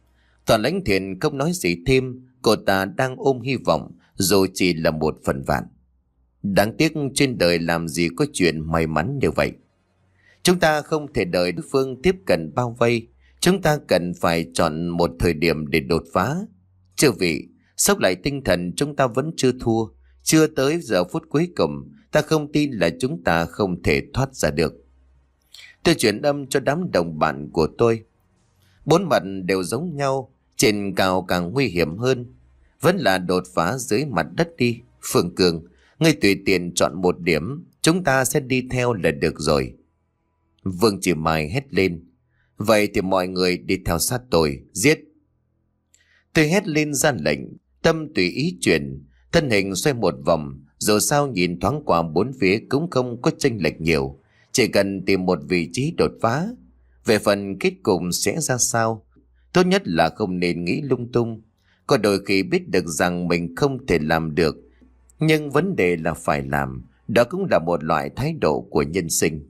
[SPEAKER 1] Toàn Lãnh Thiện không nói gì thêm, cô ta đang ôm hy vọng dù chỉ là một phần vạn. Đáng tiếc trên đời làm gì có chuyện may mắn như vậy. Chúng ta không thể đợi đối phương tiếp cận bao vây. Chúng ta cần phải chọn một thời điểm để đột phá. Chư vị, sốc lại tinh thần, chúng ta vẫn chưa thua. Chưa tới giờ phút cuối cùng, ta không tin là chúng ta không thể thoát ra được. Tôi chuyển âm cho đám đồng bạn của tôi. Bốn mặt đều giống nhau, trên cao càng nguy hiểm hơn. Vẫn là đột phá dưới mặt đất đi. Phương Cường, ngươi tùy tiện chọn một điểm, chúng ta sẽ đi theo là được rồi. Vương Chỉ Mai hét lên. Vậy thì mọi người đi theo sát tôi, giết. Tôi hét lên ra lệnh, tâm tùy ý chuyển, thân hình xoay một vòng, dù sao nhìn thoáng qua bốn phía cũng không có chênh lệch nhiều, chỉ cần tìm một vị trí đột phá. Về phần kết cục sẽ ra sao, tốt nhất là không nên nghĩ lung tung. Có đôi khi biết được rằng mình không thể làm được, nhưng vấn đề là phải làm, đó cũng là một loại thái độ của nhân sinh.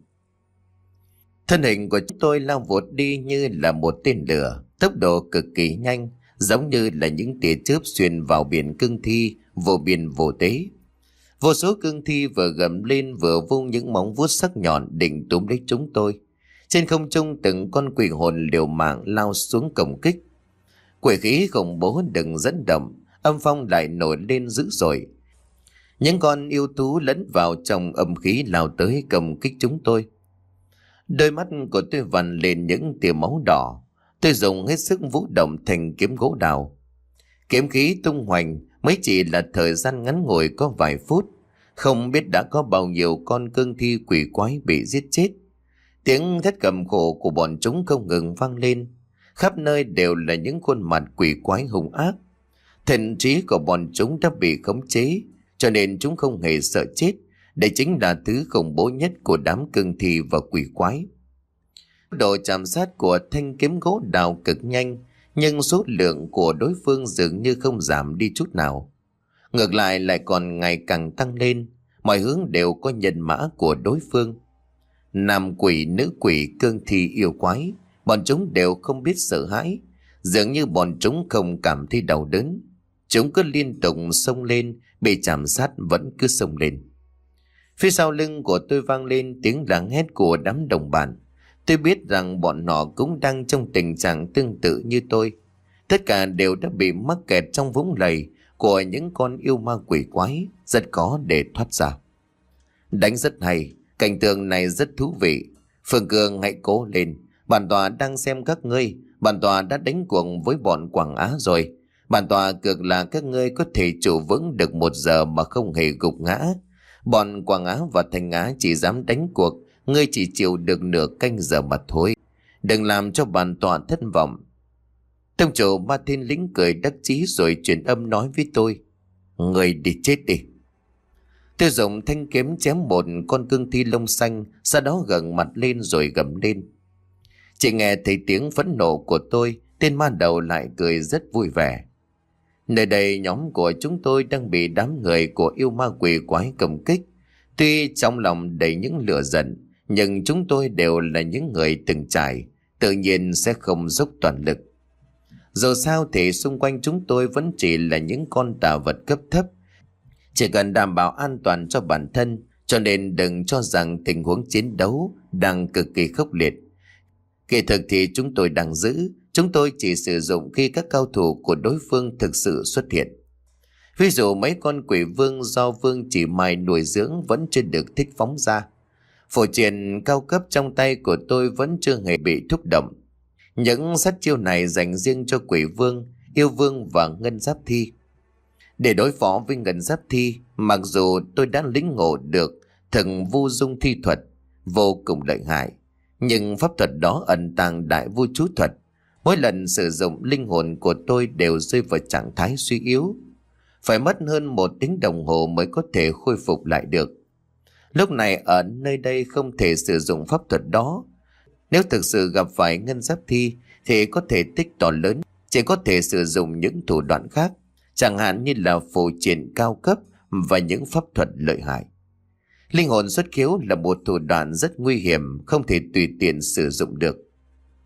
[SPEAKER 1] Thân hình của chúng tôi lao vụt đi như là một tên lửa, tốc độ cực kỳ nhanh, giống như là những tia chớp xuyên vào biển cương thi, vô biên vô tế. Vô số cương thi vừa gầm lên vừa vung những móng vuốt sắc nhọn định túm lấy chúng tôi. Trên không trung từng con quỷ hồn liều mạng lao xuống công kích. Quỷ khí khủng bố đừng dẫn động, âm phong lại nổi lên dữ dội. Những con yêu thú lẫn vào trong âm khí lao tới công kích chúng tôi. Đôi mắt của tôi vằn lên những tia máu đỏ. Tôi dùng hết sức vũ động thành kiếm gỗ đào. Kiếm khí tung hoành, mới chỉ là thời gian ngắn ngủi có vài phút, không biết đã có bao nhiêu con cương thi quỷ quái bị giết chết. Tiếng thét cầm khổ của bọn chúng không ngừng vang lên. Khắp nơi đều là những khuôn mặt quỷ quái hung ác. Thần trí của bọn chúng đã bị khống chế, cho nên chúng không hề sợ chết. Đây chính là thứ khủng bố nhất của đám cương thi và quỷ quái. Độ chạm sát của thanh kiếm gỗ đào cực nhanh, nhưng số lượng của đối phương dường như không giảm đi chút nào. Ngược lại lại còn ngày càng tăng lên, mọi hướng đều có nhân mã của đối phương. Nam quỷ, nữ quỷ, cương thi, yêu quái, bọn chúng đều không biết sợ hãi, dường như bọn chúng không cảm thấy đau đớn. Chúng cứ liên tục xông lên, bị chạm sát vẫn cứ xông lên. Phía sau lưng của tôi vang lên tiếng lắng hét của đám đồng bạn. Tôi biết rằng bọn họ cũng đang trong tình trạng tương tự như tôi. Tất cả đều đã bị mắc kẹt trong vũng lầy của những con yêu ma quỷ quái, rất khó để thoát ra. Đánh rất hay, cảnh tượng này rất thú vị. Phương Cường hãy cố lên, bản tòa đang xem các ngươi. Bản tòa đã đánh cuộc với bọn Quảng Á rồi. Bản tòa cược là các ngươi có thể trụ vững được một giờ mà không hề gục ngã. Bọn Quảng Á và Thanh Á chỉ dám đánh cuộc, ngươi chỉ chịu được nửa canh giờ mà thôi. Đừng làm cho bản tòa thất vọng. Tông chủ Ma Thiên Lĩnh cười đắc chí rồi truyền âm nói với tôi. Ngươi đi chết đi. Tôi dùng thanh kiếm chém một con cương thi lông xanh, sau đó gật mặt lên rồi gầm lên. Chỉ nghe thấy tiếng phẫn nộ của tôi, tên ma đầu lại cười rất vui vẻ. Nơi đây nhóm của chúng tôi đang bị đám người của yêu ma quỷ quái công kích. Tuy trong lòng đầy những lửa giận, nhưng chúng tôi đều là những người từng trải, tự nhiên sẽ không dốc toàn lực. Dù sao thì xung quanh chúng tôi vẫn chỉ là những con tà vật cấp thấp, chỉ cần đảm bảo an toàn cho bản thân, cho nên đừng cho rằng tình huống chiến đấu đang cực kỳ khốc liệt. Kỳ thực thì chúng tôi đang giữ, chúng tôi chỉ sử dụng khi các cao thủ của đối phương thực sự xuất hiện. Ví dụ mấy con quỷ vương do Vương Chỉ Mai nuôi dưỡng vẫn chưa được thích phóng ra. Phổ triện cao cấp trong tay của tôi vẫn chưa hề bị thúc động. Những sát chiêu này dành riêng cho quỷ vương, yêu vương và ngân giáp thi. Để đối phó với ngân giáp thi, mặc dù tôi đã lĩnh ngộ được thần vu dung thi thuật vô cùng lợi hại, nhưng pháp thuật đó ẩn tàng đại vu chú thuật. Mỗi lần sử dụng, linh hồn của tôi đều rơi vào trạng thái suy yếu. Phải mất hơn một tiếng đồng hồ mới có thể khôi phục lại được. Lúc này ở nơi đây không thể sử dụng pháp thuật đó. Nếu thực sự gặp phải ngân giáp thi thì có thể tích to lớn, chỉ có thể sử dụng những thủ đoạn khác, chẳng hạn như là phù triện cao cấp và những pháp thuật lợi hại. Linh hồn xuất khiếu là một thủ đoạn rất nguy hiểm, không thể tùy tiện sử dụng được.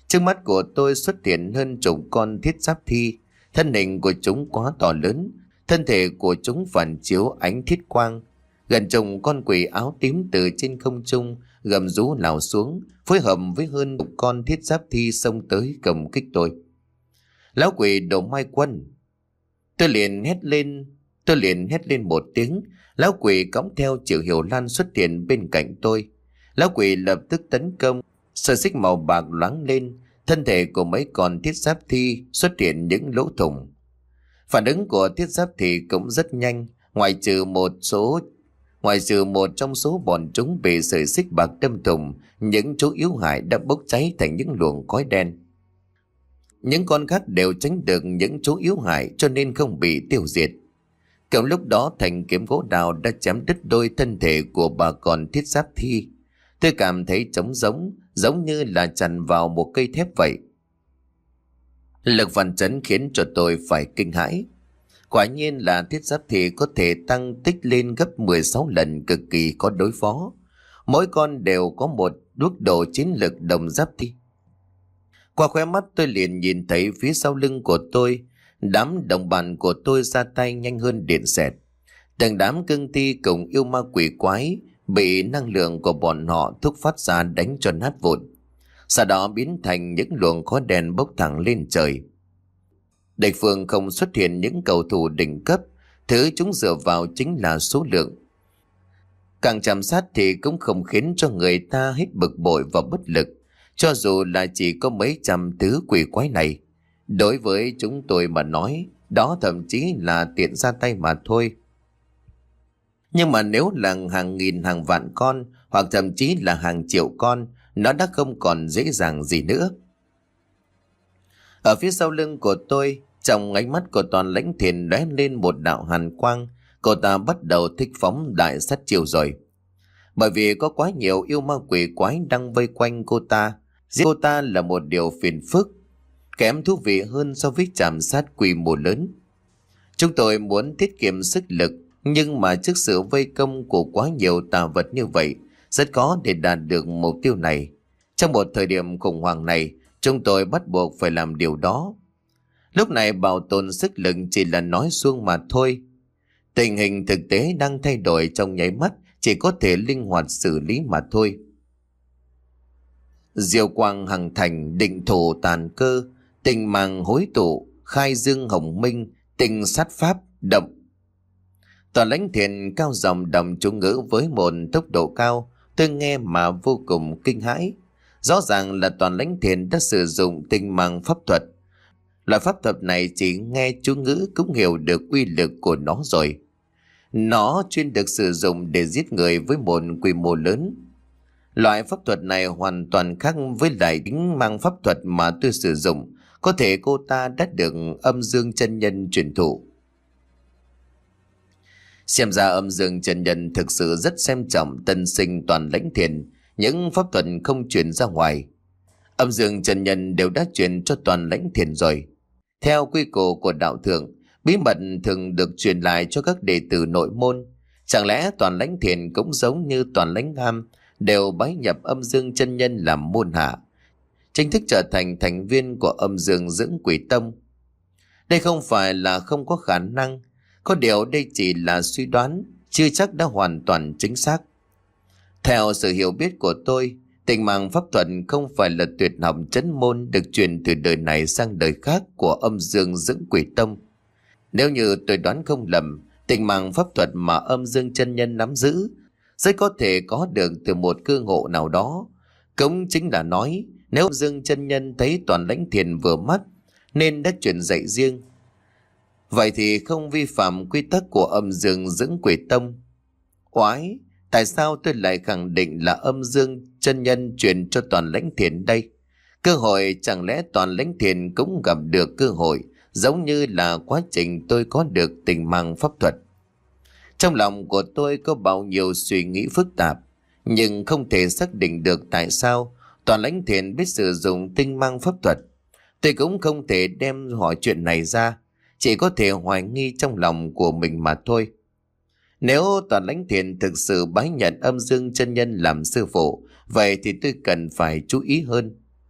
[SPEAKER 1] Trước mắt của tôi xuất hiện hơn chục con thiết giáp thi. Thân hình của chúng quá to lớn, thân thể của chúng phản chiếu ánh thiết quang. Gần chục con quỷ áo tím từ trên không trung gầm rú lao xuống, phối hợp với hơn chục con thiết giáp thi xông tới cầm kích tôi. Lão quỷ Đồ Mai Quân! Tôi liền hét lên, tôi liền hét lên một tiếng. Lão quỷ cõng theo Triệu Hiểu Lan xuất hiện bên cạnh tôi. Lão quỷ lập tức tấn công, sợi xích màu bạc loáng lên, thân thể của mấy con thiết giáp thi xuất hiện những lỗ thủng. Phản ứng của thiết giáp thi cũng rất nhanh, ngoại trừ một số ngoại trừ một trong số bọn chúng bị sợi xích bạc đâm thủng, những chỗ yếu hại đã bốc cháy thành những luồng khói đen. Những con khác đều tránh được những chỗ yếu hại cho nên không bị tiêu diệt. Cùng lúc đó thanh kiếm gỗ đào đã chém đứt đôi thân thể của bà con thiết giáp thi. Tôi cảm thấy trống giống, giống như là chằn vào một cây thép vậy. Lực phản chấn khiến cho tôi phải kinh hãi. Quả nhiên là thiết giáp thi có thể tăng tích lên gấp mười sáu lần, cực kỳ có đối phó. Mỗi con đều có một mức độ chiến lực đồng giáp thi. Qua khóe mắt tôi liền nhìn thấy phía sau lưng của tôi, đám đồng bạn của tôi ra tay nhanh hơn điện xẹt. Từng đám cương thi cùng yêu ma quỷ quái bị năng lượng của bọn họ thúc phát ra đánh cho nát vụn, sau đó biến thành những luồng khói đen bốc thẳng lên trời. Địch phương không xuất hiện những cầu thủ đỉnh cấp, thứ chúng dựa vào chính là số lượng. Càng chạm sát thì cũng không khiến cho người ta hết bực bội và bất lực. Cho dù là chỉ có mấy trăm thứ quỷ quái này, đối với chúng tôi mà nói, đó thậm chí là tiện ra tay mà thôi. Nhưng mà nếu là hàng nghìn hàng vạn con, hoặc thậm chí là hàng triệu con, nó đã không còn dễ dàng gì nữa. Ở phía sau lưng của tôi, trong ánh mắt của Toàn Lãnh Thiền lóe lên một đạo hàn quang. Cô ta bắt đầu thích phóng đại sát chiêu rồi. Bởi vì có quá nhiều yêu ma quỷ quái đang vây quanh cô ta, giết cô ta là một điều phiền phức, kém thú vị hơn so với chạm sát quy mô lớn. Chúng tôi muốn tiết kiệm sức lực, nhưng mà trước sự vây công của quá nhiều tà vật như vậy, rất khó để đạt được mục tiêu này. Trong một thời điểm khủng hoảng này, chúng tôi bắt buộc phải làm điều đó. Lúc này bảo tồn sức lực chỉ là nói suông mà thôi. Tình hình thực tế đang thay đổi trong nháy mắt, chỉ có thể linh hoạt xử lý mà thôi. Diệu quang hằng thành, định thủ tàn cơ, tình màng hối tụ, khai dương hồng minh, tình sát pháp, động. Toàn Lãnh Thiền cao giọng đọc chú ngữ với một tốc độ cao, tôi nghe mà vô cùng kinh hãi. Rõ ràng là Toàn Lãnh Thiền đã sử dụng tình màng pháp thuật. Loại pháp thuật này chỉ nghe chú ngữ cũng hiểu được uy lực của nó rồi. Nó chuyên được sử dụng để giết người với một quy mô lớn. Loại pháp thuật này hoàn toàn khác với lại tính mang pháp thuật mà tôi sử dụng. Có thể cô ta đã được Âm Dương chân nhân truyền thụ. Xem ra Âm Dương chân nhân thực sự rất xem trọng tân sinh Toàn Lãnh Thiền, những pháp thuật không truyền ra ngoài. Âm Dương chân nhân đều đã truyền cho Toàn Lãnh Thiền rồi. Theo quy củ của đạo thượng, bí mật thường được truyền lại cho các đệ tử nội môn. Chẳng lẽ Toàn Lãnh Thiền cũng giống như Toàn Lãnh Ham đều bái nhập Âm Dương chân nhân làm môn hạ, chính thức trở thành thành viên của Âm Dương Dưỡng Quỷ Tông? Đây không phải là không có khả năng, có điều đây chỉ là suy đoán, chưa chắc đã hoàn toàn chính xác. Theo sự hiểu biết của tôi, tình mạng pháp thuật không phải là tuyệt học chấn môn được truyền từ đời này sang đời khác của Âm Dương Dưỡng Quỷ Tông. Nếu như tôi đoán không lầm, tình mạng pháp thuật mà Âm Dương chân nhân nắm giữ rất có thể có được từ một cơ ngộ nào đó. Cũng chính là nói, nếu Âm Dương chân nhân thấy Toàn Lãnh Thiền vừa mắt nên đã truyền dạy riêng, vậy thì không vi phạm quy tắc của Âm Dương Dưỡng Quỷ Tông. Oái, tại sao tôi lại khẳng định là Âm Dương chân nhân truyền cho Toàn Lãnh Thiền đây? Cơ hội chẳng lẽ Toàn Lãnh Thiền cũng gặp được cơ hội giống như là quá trình tôi có được tình mang pháp thuật? Trong lòng của tôi có bao nhiêu suy nghĩ phức tạp, nhưng không thể xác định được tại sao Toàn Lãnh Thiền biết sử dụng tinh mang pháp thuật. Tôi cũng không thể đem hỏi chuyện này ra, chỉ có thể hoài nghi trong lòng của mình mà thôi. Nếu Toàn Lãnh Thiền thực sự bái nhận Âm Dương chân nhân làm sư phụ, vậy thì tôi cần phải chú ý hơn.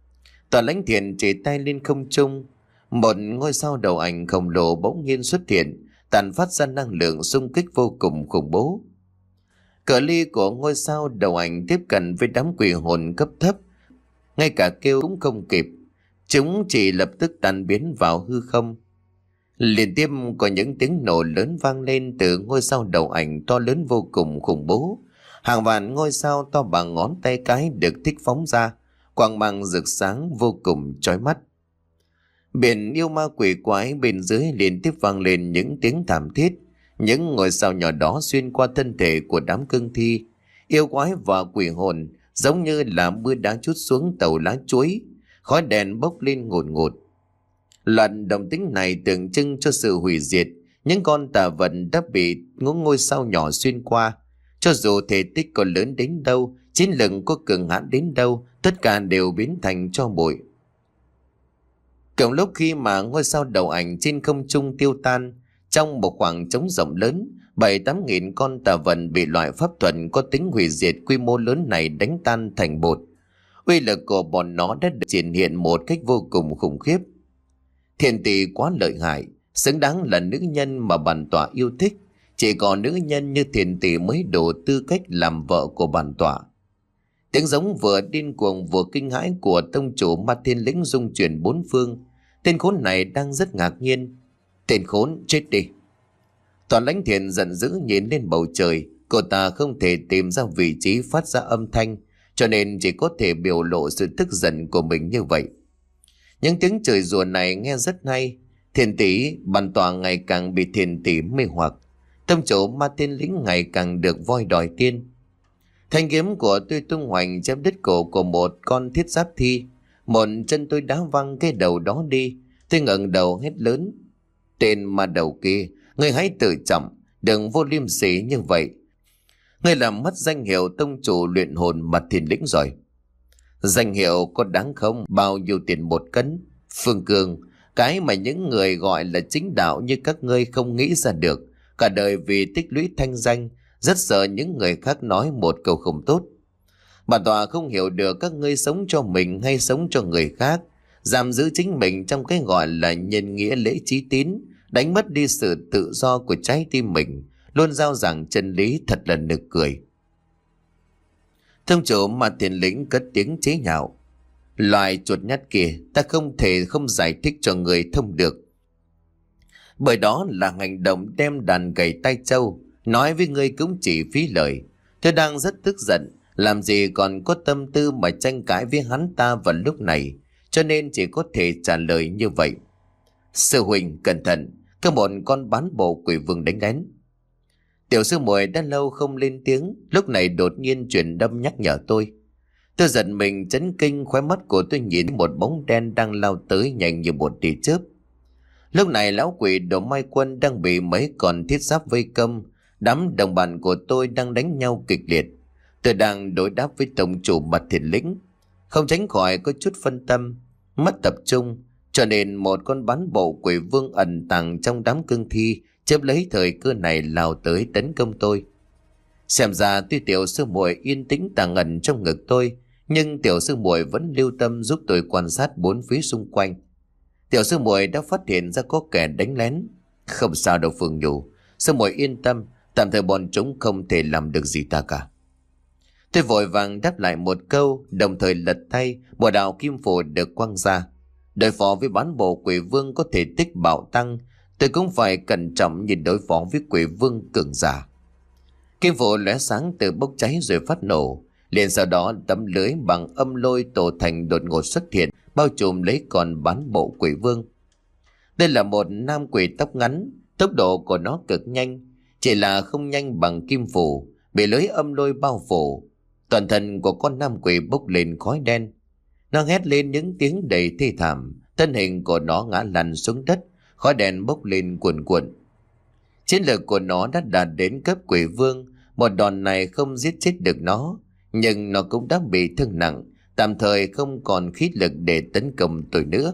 [SPEAKER 1] Tòa Lãnh Thiền chỉ tay lên không trung, một ngôi sao đầu ảnh khổng lồ bỗng nhiên xuất hiện, tàn phát ra năng lượng xung kích vô cùng khủng bố. Cự ly của ngôi sao đầu ảnh tiếp cận với đám quỷ hồn cấp thấp, ngay cả kêu cũng không kịp, chúng chỉ lập tức tan biến vào hư không. Liên tiếp có những tiếng nổ lớn vang lên từ ngôi sao đầu ảnh to lớn vô cùng khủng bố. Hàng vạn ngôi sao to bằng ngón tay cái được thích phóng ra, quang mang rực sáng vô cùng chói mắt. Biển yêu ma quỷ quái bên dưới liên tiếp vang lên những tiếng thảm thiết. Những ngôi sao nhỏ đó xuyên qua thân thể của đám cương thi, yêu quái và quỷ hồn, giống như là mưa đá trút xuống tàu lá chuối, khói đèn bốc lên ngùn ngụt. Loạt động tĩnh này tượng trưng cho sự hủy diệt. Những con tà vật đã bị những ngôi sao nhỏ xuyên qua, cho dù thể tích có lớn đến đâu, chiến lực có cường hãn đến đâu, tất cả đều biến thành tro bụi. Cùng lúc khi mà ngôi sao đầu ảnh trên không trung tiêu tan, trong một khoảng trống rộng lớn, bảy tám nghìn con tà vật bị loại pháp thuật có tính hủy diệt quy mô lớn này đánh tan thành bột. Uy lực của bọn nó đã được triển hiện một cách vô cùng khủng khiếp. Thiên tỷ quá lợi hại, xứng đáng là nữ nhân mà bản tọa yêu thích. Chỉ có nữ nhân như Thiên tỷ mới đủ tư cách làm vợ của bản tọa. Tiếng giống vừa điên cuồng vừa kinh hãi của tông chủ Ma Thiên Lĩnh rung chuyển bốn phương. Tên khốn này đang rất ngạc nhiên. Tên khốn, chết đi! Tòa Lãnh Thiền giận dữ nhìn lên bầu trời. Cô ta không thể tìm ra vị trí phát ra âm thanh, cho nên chỉ có thể biểu lộ sự tức giận của mình như vậy. Những tiếng chửi rủa này nghe rất hay. Thiên tỷ, bản tọa ngày càng bị Thiên tỷ mê hoặc. Tông chủ Ma Thiên Lĩnh ngày càng được voi đòi tiên. Thanh kiếm của tôi tung hoành chém đứt cổ của một con thiết giáp thi. Một chân tôi đá văng cái đầu đó đi. Tôi ngẩng đầu hét lớn: tên ma đầu kia, ngươi hãy tự trọng, đừng vô liêm sỉ như vậy. Ngươi làm mất danh hiệu tông chủ luyện hồn Ma Thiên Lĩnh rồi. Danh hiệu có đáng không? Bao nhiêu tiền một cân? Phương Cương, cái mà những người gọi là chính đạo như các ngươi không nghĩ ra được. Cả đời vì tích lũy thanh danh, rất sợ những người khác nói một câu không tốt. Bản tọa không hiểu được các ngươi sống cho mình hay sống cho người khác, giam giữ chính mình trong cái gọi là nhân nghĩa lễ trí tín, đánh mất đi sự tự do của trái tim mình, luôn giao giảng chân lý, thật là nực cười. Tông chủ Ma Thiên Lĩnh cất tiếng chế nhạo: loài chuột nhắt kia, ta không thể không giải thích cho người thông được, bởi đó là hành động đem đàn gầy tai trâu. Nói với ngươi cũng chỉ phí lời. Tôi đang rất tức giận, làm gì còn có tâm tư mà tranh cãi với hắn ta vào lúc này, cho nên chỉ có thể trả lời như vậy. Sư huynh cẩn thận, có một con bán bộ quỷ vương đánh lén. Tiểu sư muội đã lâu không lên tiếng, lúc này đột nhiên truyền đâm nhắc nhở tôi. Tôi giật mình chấn kinh, khóe mắt của tôi nhìn một bóng đen đang lao tới nhanh như một tia chớp. Lúc này lão quỷ Đồ Mai Quân đang bị mấy con thiết giáp vây công. Đám đồng bạn của tôi đang đánh nhau kịch liệt. Tôi đang đối đáp với tổng chủ Ma Thiên Lĩnh, không tránh khỏi có chút phân tâm, mất tập trung, cho nên một con bán bộ quỷ vương ẩn tàng trong đám cương thi chớp lấy thời cơ này lao tới tấn công tôi. Xem ra tuy tiểu sư muội yên tĩnh tàng ẩn trong ngực tôi, nhưng tiểu sư muội vẫn lưu tâm giúp tôi quan sát bốn phía xung quanh. Tiểu sư muội đã phát hiện ra có kẻ đánh lén. Không sao đâu Phương Nhủ, sư muội yên tâm, tạm thời bọn chúng không thể làm được gì ta cả. Tôi vội vàng đáp lại một câu, đồng thời lật tay, một đạo kim phù được quăng ra. Đối phó với bán bộ quỷ vương có thể tích bạo tăng, tôi cũng phải cẩn trọng nhìn đối phó với quỷ vương cường giả. Kim phù lóe sáng từ bốc cháy rồi phát nổ, liền sau đó tấm lưới bằng âm lôi tổ thành đột ngột xuất hiện, bao trùm lấy con bán bộ quỷ vương. Đây là một nam quỷ tóc ngắn, tốc độ của nó cực nhanh, chỉ là không nhanh bằng kim phù, bị lưới âm lôi bao phủ. Toàn thân của con nam quỷ bốc lên khói đen, nó hét lên những tiếng đầy thê thảm, thân hình của nó ngã lăn xuống đất, khói đen bốc lên cuồn cuộn. Chiến lược của nó đã đạt đến cấp quỷ vương, một đòn này không giết chết được nó, nhưng nó cũng đã bị thương nặng, tạm thời không còn khí lực để tấn công tôi nữa.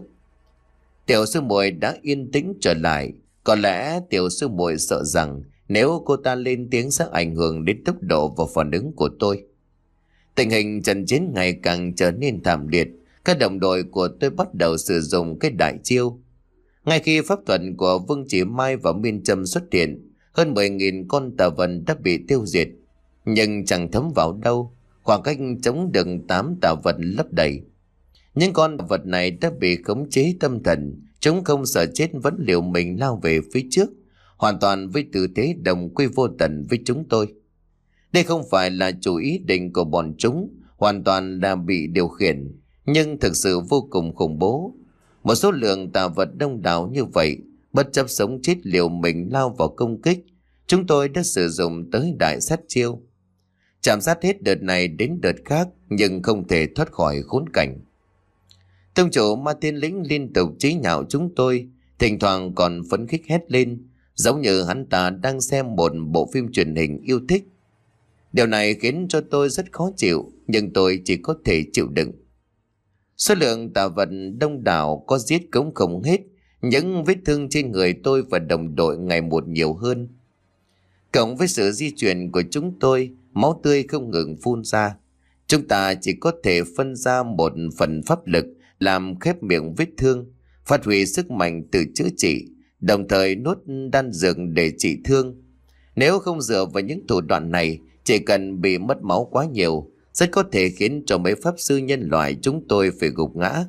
[SPEAKER 1] Tiểu sư muội đã yên tĩnh trở lại. Có lẽ tiểu sư muội sợ rằng nếu cô ta lên tiếng sẽ ảnh hưởng đến tốc độ và phản ứng của tôi. Tình hình trận chiến ngày càng trở nên thảm liệt, Các đồng đội của tôi bắt đầu sử dụng cái đại chiêu. Ngay khi pháp thuật của Vương Chỉ Mai và Miên Trâm xuất hiện, hơn mười nghìn con tà vật đã bị tiêu diệt, nhưng chẳng thấm vào đâu, khoảng cách chống đựng tám tà vật lấp đầy. Những con vật này đã bị khống chế tâm thần, chúng không sợ chết vẫn liều mình lao về phía trước, hoàn toàn với tư thế đồng quy vô tận với chúng tôi. Đây không phải là chủ ý định của bọn chúng, hoàn toàn là bị điều khiển, nhưng thực sự vô cùng khủng bố. Một số lượng tà vật đông đảo như vậy, bất chấp sống chết liều mình lao vào công kích, chúng tôi đã sử dụng tới đại sát chiêu. Chạm sát hết đợt này đến đợt khác, nhưng không thể thoát khỏi khốn cảnh. Tông chủ Ma Thiên Lĩnh liên tục chế nhạo chúng tôi, thỉnh thoảng còn phấn khích hét lên, giống như hắn ta đang xem một bộ phim truyền hình yêu thích. Điều này khiến cho tôi rất khó chịu, nhưng tôi chỉ có thể chịu đựng. Số lượng tà vật đông đảo có giết cũng không hết, những vết thương trên người tôi và đồng đội ngày một nhiều hơn. Cộng với sự di chuyển của chúng tôi, máu tươi không ngừng phun ra. Chúng ta chỉ có thể phân ra một phần pháp lực làm khép miệng vết thương, phát huy sức mạnh tự chữa trị, đồng thời nuốt đan dược để trị thương. Nếu không dựa vào những thủ đoạn này, chỉ cần bị mất máu quá nhiều, rất có thể khiến cho mấy pháp sư nhân loại chúng tôi phải gục ngã.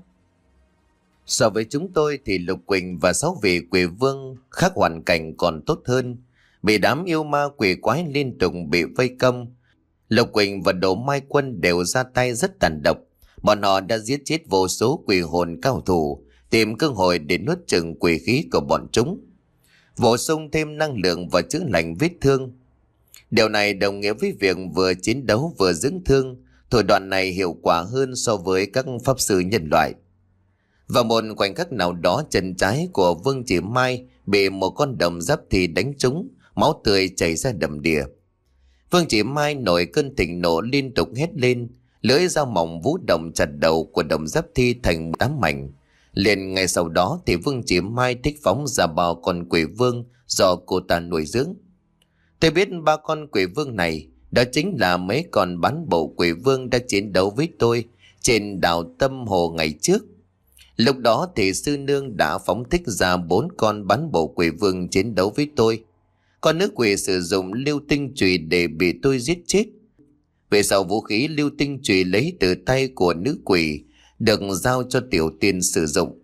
[SPEAKER 1] So với chúng tôi thì Lục Quỳnh và sáu vị quỷ vương khác hoàn cảnh còn tốt hơn. Bị đám yêu ma quỷ quái liên tục bị vây công, Lục Quỳnh và Đỗ Mai Quân đều ra tay rất tàn độc. Bọn họ đã giết chết vô số quỷ hồn cao thủ, tìm cơ hội để nuốt chửng quỷ khí của bọn chúng, bổ sung thêm năng lượng và chữa lành vết thương. Điều này đồng nghĩa với việc vừa chiến đấu vừa dưỡng thương. Thủ đoạn này hiệu quả hơn so với các pháp sư nhân loại. Vào một khoảnh khắc nào đó, chân trái của Vương Chỉ Mai bị một con đồng giáp thì đánh trúng, máu tươi chảy ra đầm đìa. Vương Chỉ Mai nổi cơn thịnh nộ, liên tục hét lên, lưỡi dao mỏng vũ động chặt đầu của đồng giáp thi thành tám mảnh. Liền ngay sau đó thì Vương Chỉ Mai thích phóng ra bao con quỷ vương do cô ta nuôi dưỡng. Tôi biết ba con quỷ vương này đó chính là mấy con bán bộ quỷ vương đã chiến đấu với tôi trên đảo Tâm Hồ ngày trước. Lúc đó thì sư nương đã phóng thích ra bốn con bán bộ quỷ vương chiến đấu với tôi. Con nữ quỷ sử dụng lưu tinh chùy để bị tôi giết chết. Về sau vũ khí lưu tinh chùy lấy từ tay của nữ quỷ, được giao cho tiểu tiên sử dụng.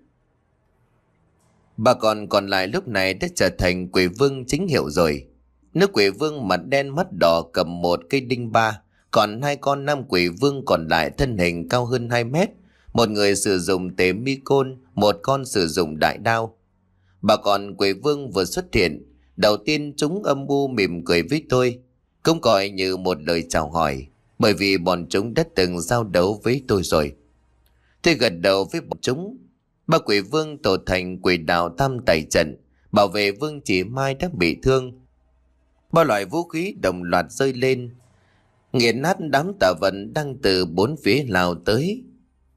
[SPEAKER 1] Ba con còn lại lúc này đã trở thành quỷ vương chính hiệu rồi. Nữ quỷ vương mặt đen mắt đỏ cầm một cây đinh ba, còn hai con nam quỷ vương còn lại thân hình cao hơn hai mét. Một người sử dụng tế mi côn, một con sử dụng đại đao. Ba con quỷ vương vừa xuất hiện, đầu tiên chúng âm u mỉm cười với tôi, cũng coi như một lời chào hỏi, bởi vì bọn chúng đã từng giao đấu với tôi rồi. Tôi gật đầu với bọn chúng. Ba quỷ vương tổ thành quỷ đạo tam tài trận, bảo vệ Vương Chỉ Mai đã bị thương. Ba loại vũ khí đồng loạt rơi lên, nghiền nát đám tà vật đang từ bốn phía lao tới.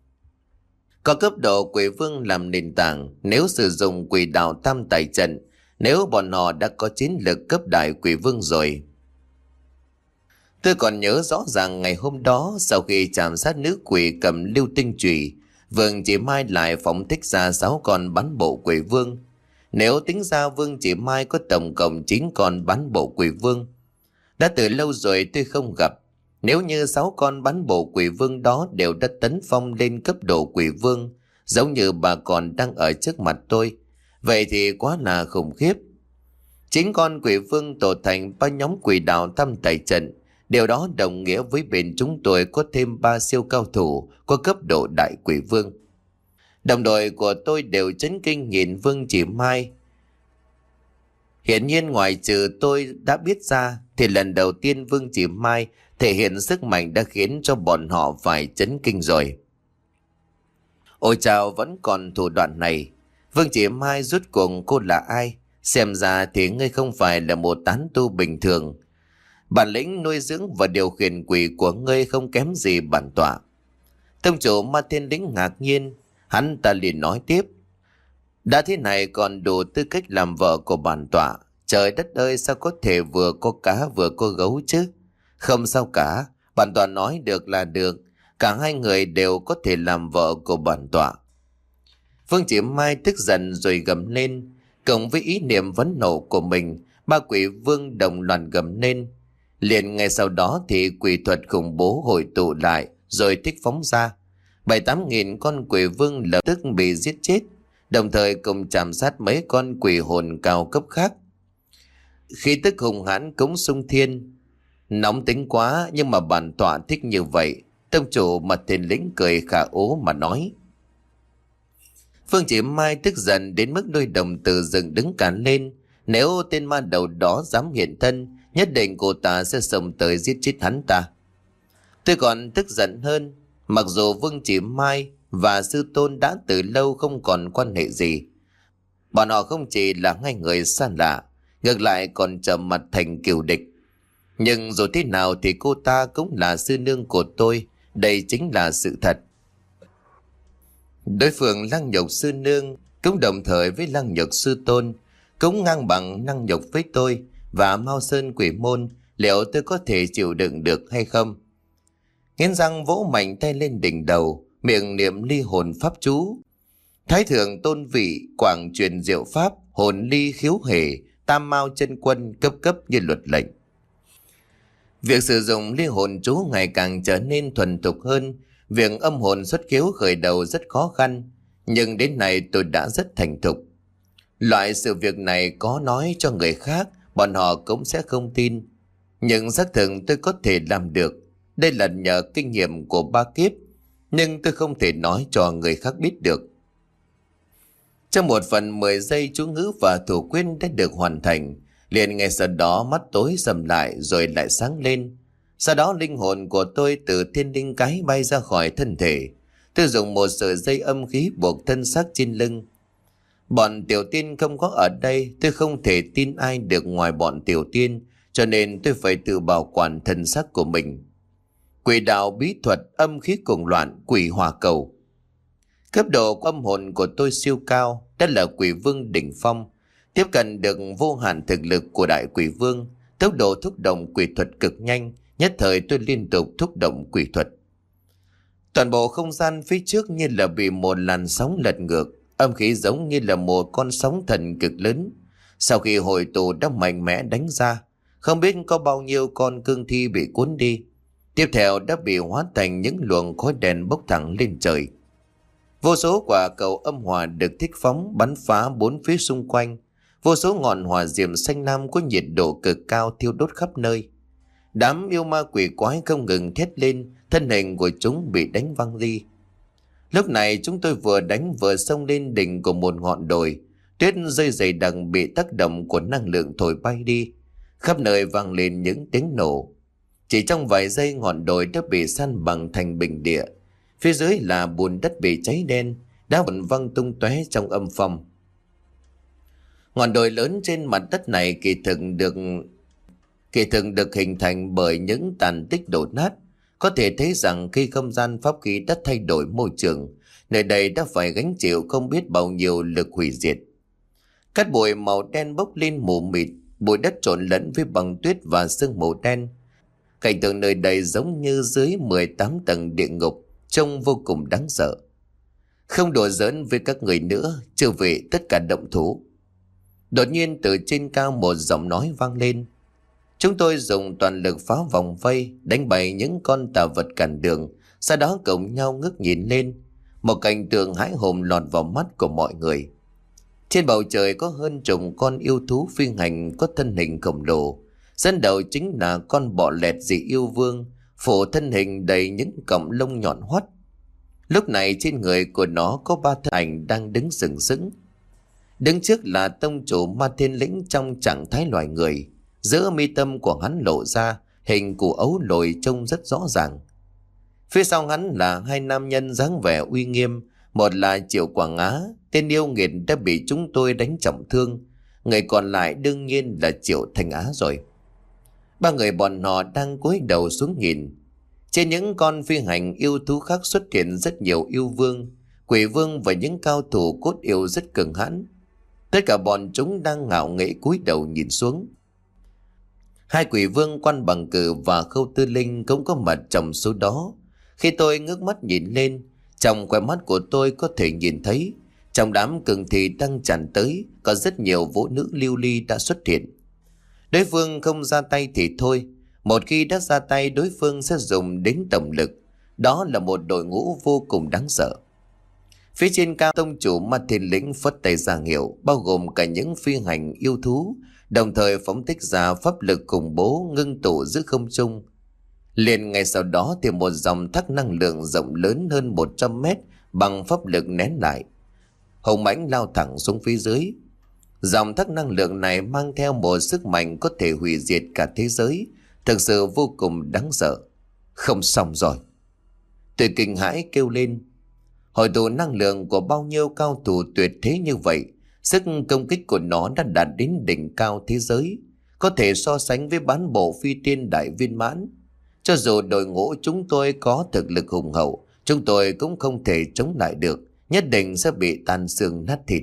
[SPEAKER 1] Có cấp độ quỷ vương làm nền tảng, nếu sử dụng quỷ đạo tam tài trận, nếu bọn họ đã có chiến lực cấp đại quỷ vương rồi. Tôi còn nhớ rõ ràng ngày hôm đó, sau khi chạm sát nữ quỷ cầm lưu tinh chùy, Vương Chỉ Mai lại phóng thích ra sáu con bán bộ quỷ vương. Nếu tính ra Vương Chỉ Mai có tổng cộng chín con bán bộ quỷ vương. Đã từ lâu rồi tôi không gặp. Nếu như sáu con bán bộ quỷ vương đó đều đã tấn phong lên cấp độ quỷ vương, giống như bà còn đang ở trước mặt tôi, vậy thì quá là khủng khiếp. Chín con quỷ vương tổ thành ba nhóm quỷ đạo tam tài trận. Điều đó đồng nghĩa với bên chúng tôi có thêm ba siêu cao thủ có cấp độ đại quỷ vương. Đồng đội của tôi đều chấn kinh nhìn Vương Chỉ Mai. Hiển nhiên ngoài trừ tôi đã biết ra, thì lần đầu tiên Vương Chỉ Mai thể hiện sức mạnh đã khiến cho bọn họ phải chấn kinh rồi. Ôi chao, vẫn còn thủ đoạn này. Vương Chỉ Mai rút cuộc cô là ai? Xem ra thì ngươi không phải là một tán tu bình thường. Bản lĩnh nuôi dưỡng và điều khiển quỷ của ngươi không kém gì bản tọa. Tông chủ Ma Thiên Lĩnh ngạc nhiên, hắn ta liền nói tiếp. Đã thế này còn đủ tư cách làm vợ của bản tọa. Trời đất ơi, sao có thể vừa có cá vừa có gấu chứ? Không sao cả, bản tọa nói được là được. Cả hai người đều có thể làm vợ của bản tọa. Vương Chỉ Mai tức giận rồi gầm lên. Cộng với ý niệm vấn nộ của mình, ba quỷ vương đồng loạt gầm lên. Liền ngay sau đó thì quỷ thuật khủng bố hội tụ lại rồi thích phóng ra. Bảy tám nghìn con quỷ vương lập tức bị giết chết, đồng thời cùng chạm sát mấy con quỷ hồn cao cấp khác. Khí tức hùng hãn cũng sung thiên. Nóng tính quá, nhưng mà bản tọa thích như vậy. Tông chủ mặt Thiên Lĩnh cười khả ố mà nói. Phương Chỉ Mai tức giận đến mức đôi đồng tử dựng đứng cản lên. Nếu tên ma đầu đó dám hiện thân, nhất định cô ta sẽ xông tới giết chết hắn ta. Tôi còn tức giận hơn. Mặc dù Vương Chỉ Mai và sư tôn đã từ lâu không còn quan hệ gì, bọn họ không chỉ là hai người xa lạ, ngược lại còn trở mặt thành cừu địch. Nhưng dù thế nào thì cô ta cũng là sư nương của tôi. Đây chính là sự thật. Đối phương Lăng Nhục sư nương cũng đồng thời với Lăng Nhục sư tôn, cũng ngang bằng năng nhục với tôi và Mao Sơn Quỷ Môn. Liệu tôi có thể chịu đựng được hay không? Nghiến răng vỗ mạnh tay lên đỉnh đầu, miệng niệm ly hồn pháp chú. Thái thượng tôn vị quảng truyền diệu pháp, hồn ly khiếu hề, tam mao chân quân cấp cấp như luật lệnh. Việc sử dụng ly hồn chú ngày càng trở nên thuần thục hơn. Việc âm hồn xuất khiếu khởi đầu rất khó khăn, nhưng đến nay tôi đã rất thành thục. Loại sự việc này có nói cho người khác, bọn họ cũng sẽ không tin. Nhưng xác thực tôi có thể làm được. Đây là nhờ kinh nghiệm của ba kiếp, nhưng tôi không thể nói cho người khác biết được. Trong một phần mười giây chú ngữ và thủ quyết đã được hoàn thành. Liền ngay sau đó mắt tối sầm lại rồi lại sáng lên. Sau đó linh hồn của tôi từ thiên linh cái bay ra khỏi thân thể. Tôi dùng một sợi dây âm khí buộc thân xác trên lưng. Bọn tiểu tiên không có ở đây, tôi không thể tin ai được ngoài bọn tiểu tiên, cho nên tôi phải tự bảo quản thân xác của mình. Quỷ đạo bí thuật âm khí cuồng loạn, quỷ hỏa cầu. Cấp độ của âm hồn của tôi siêu cao, đó là quỷ vương đỉnh phong, tiếp cận được vô hạn thực lực của đại quỷ vương. Tốc độ thúc động quỷ thuật cực nhanh, nhất thời tôi liên tục thúc động quỷ thuật. Toàn bộ không gian phía trước như là bị một làn sóng lật ngược, âm khí giống như là một con sóng thần cực lớn. Sau khi hội tụ đã mạnh mẽ đánh ra, không biết có bao nhiêu con cương thi bị cuốn đi. Tiếp theo đã bị hóa thành những luồng khói đen bốc thẳng lên trời. Vô số quả cầu âm hỏa được thích phóng bắn phá bốn phía xung quanh. Vô số ngọn hỏa diệm xanh lam có nhiệt độ cực cao thiêu đốt khắp nơi. Đám yêu ma quỷ quái không ngừng thét lên, thân hình của chúng bị đánh văng đi. Lúc này chúng tôi vừa đánh vừa xông lên đỉnh của một ngọn đồi. Tuyết rơi dày đặc bị tác động của năng lượng thổi bay đi. Khắp nơi vang lên những tiếng nổ. Chỉ trong vài giây ngọn đồi đã bị san bằng thành bình địa. Phía dưới là bùn đất bị cháy đen, đá vụn văng tung tóe trong âm phong. Ngọn đồi lớn trên mặt đất này kỳ thực được kỳ thực được hình thành bởi những tàn tích đổ nát. Có thể thấy rằng khi không gian pháp khí đã thay đổi môi trường, nơi đây đã phải gánh chịu không biết bao nhiêu lực hủy diệt. Cát bụi màu đen bốc lên mù mịt, bụi đất trộn lẫn với băng tuyết và sương mù đen. Cảnh tượng nơi đây giống như dưới mười tám tầng địa ngục, trông vô cùng đáng sợ. Không đùa giỡn với các người nữa, chư vị tất cả động thủ. Đột nhiên từ trên cao một giọng nói vang lên. Chúng tôi dùng toàn lực phá vòng vây, đánh bại những con tà vật cản đường, sau đó cùng nhau ngước nhìn lên. Một cảnh tượng hãi hùng lọt vào mắt của mọi người. Trên bầu trời có hơn chục con yêu thú phi hành có thân hình khổng lồ. Dẫn đầu chính là con bọ lẹt dị yêu vương, phủ thân hình đầy những cọng lông nhọn hoắt. Lúc này trên người của nó có ba thân ảnh đang đứng sừng sững. Đứng trước là tông chủ Ma Thiên Lĩnh trong trạng thái loài người. Giữa mi tâm của hắn lộ ra hình của ấu lồi trông rất rõ ràng. Phía sau hắn là hai nam nhân dáng vẻ uy nghiêm. Một là Triệu Quảng Á, tên yêu nghiệt đã bị chúng tôi đánh trọng thương. Người còn lại đương nhiên là Triệu Thanh Á rồi. Ba người bọn họ đang cúi đầu xuống nhìn. Trên những con phi hành yêu thú khác xuất hiện rất nhiều yêu vương, quỷ vương và những cao thủ cốt yêu rất cường hãn. Tất cả bọn chúng đang ngạo nghễ cúi đầu nhìn xuống. Hai quỷ vương Quan Bằng Cử và Khâu Tư Linh cũng có mặt trong số đó. Khi tôi ngước mắt nhìn lên, trong khóe mắt của tôi có thể nhìn thấy trong đám cương thi đang tràn tới có rất nhiều vũ nữ lưu ly đã xuất hiện. Đối phương không ra tay thì thôi, một khi đã ra tay đối phương sẽ dùng đến tổng lực. Đó là một đội ngũ vô cùng đáng sợ. Phía trên cao, tông chủ Ma Thiên Lĩnh phất tay ra hiệu, bao gồm cả những phi hành yêu thú, đồng thời phóng thích ra pháp lực khủng bố ngưng tụ giữa không trung. Liền ngay sau đó thì một dòng thác năng lượng rộng lớn hơn một trăm mét bằng pháp lực nén lại, hùng mãnh lao thẳng xuống phía dưới. Dòng thác năng lượng này mang theo một sức mạnh có thể hủy diệt cả thế giới, thực sự vô cùng đáng sợ. Không xong rồi, tôi kinh hãi kêu lên. Hội tụ năng lượng của bao nhiêu cao thủ tuyệt thế như vậy, sức công kích của nó đã đạt đến đỉnh cao thế giới, có thể so sánh với bán bộ phi tiên đại viên mãn. Cho dù đội ngũ chúng tôi có thực lực hùng hậu, chúng tôi cũng không thể chống lại được, nhất định sẽ bị tan xương nát thịt.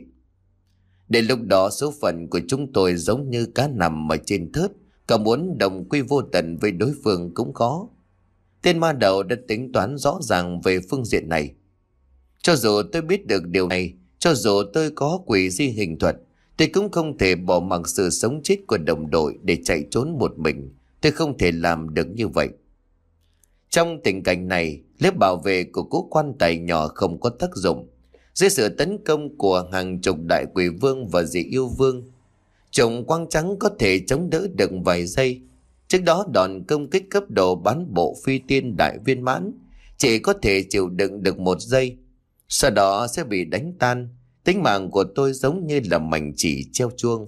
[SPEAKER 1] Đến lúc đó số phận của chúng tôi giống như cá nằm ở trên thớt, cả muốn đồng quy vô tận với đối phương cũng khó. Tên ma đầu đã tính toán rõ ràng về phương diện này. Cho dù tôi biết được điều này, cho dù tôi có quỷ di hình thuật, tôi cũng không thể bỏ mặc sự sống chết của đồng đội để chạy trốn một mình. Tôi không thể làm được như vậy. Trong tình cảnh này, lớp bảo vệ của cố quan tài nhỏ không có tác dụng. Dưới sự tấn công của hàng chục đại quỷ vương và dị yêu vương, chủng quang trắng có thể chống đỡ được vài giây. Trước đó đòn công kích cấp độ bán bộ phi tiên đại viên mãn chỉ có thể chịu đựng được một giây, sau đó sẽ bị đánh tan. Tính mạng của tôi giống như là mảnh chỉ treo chuông.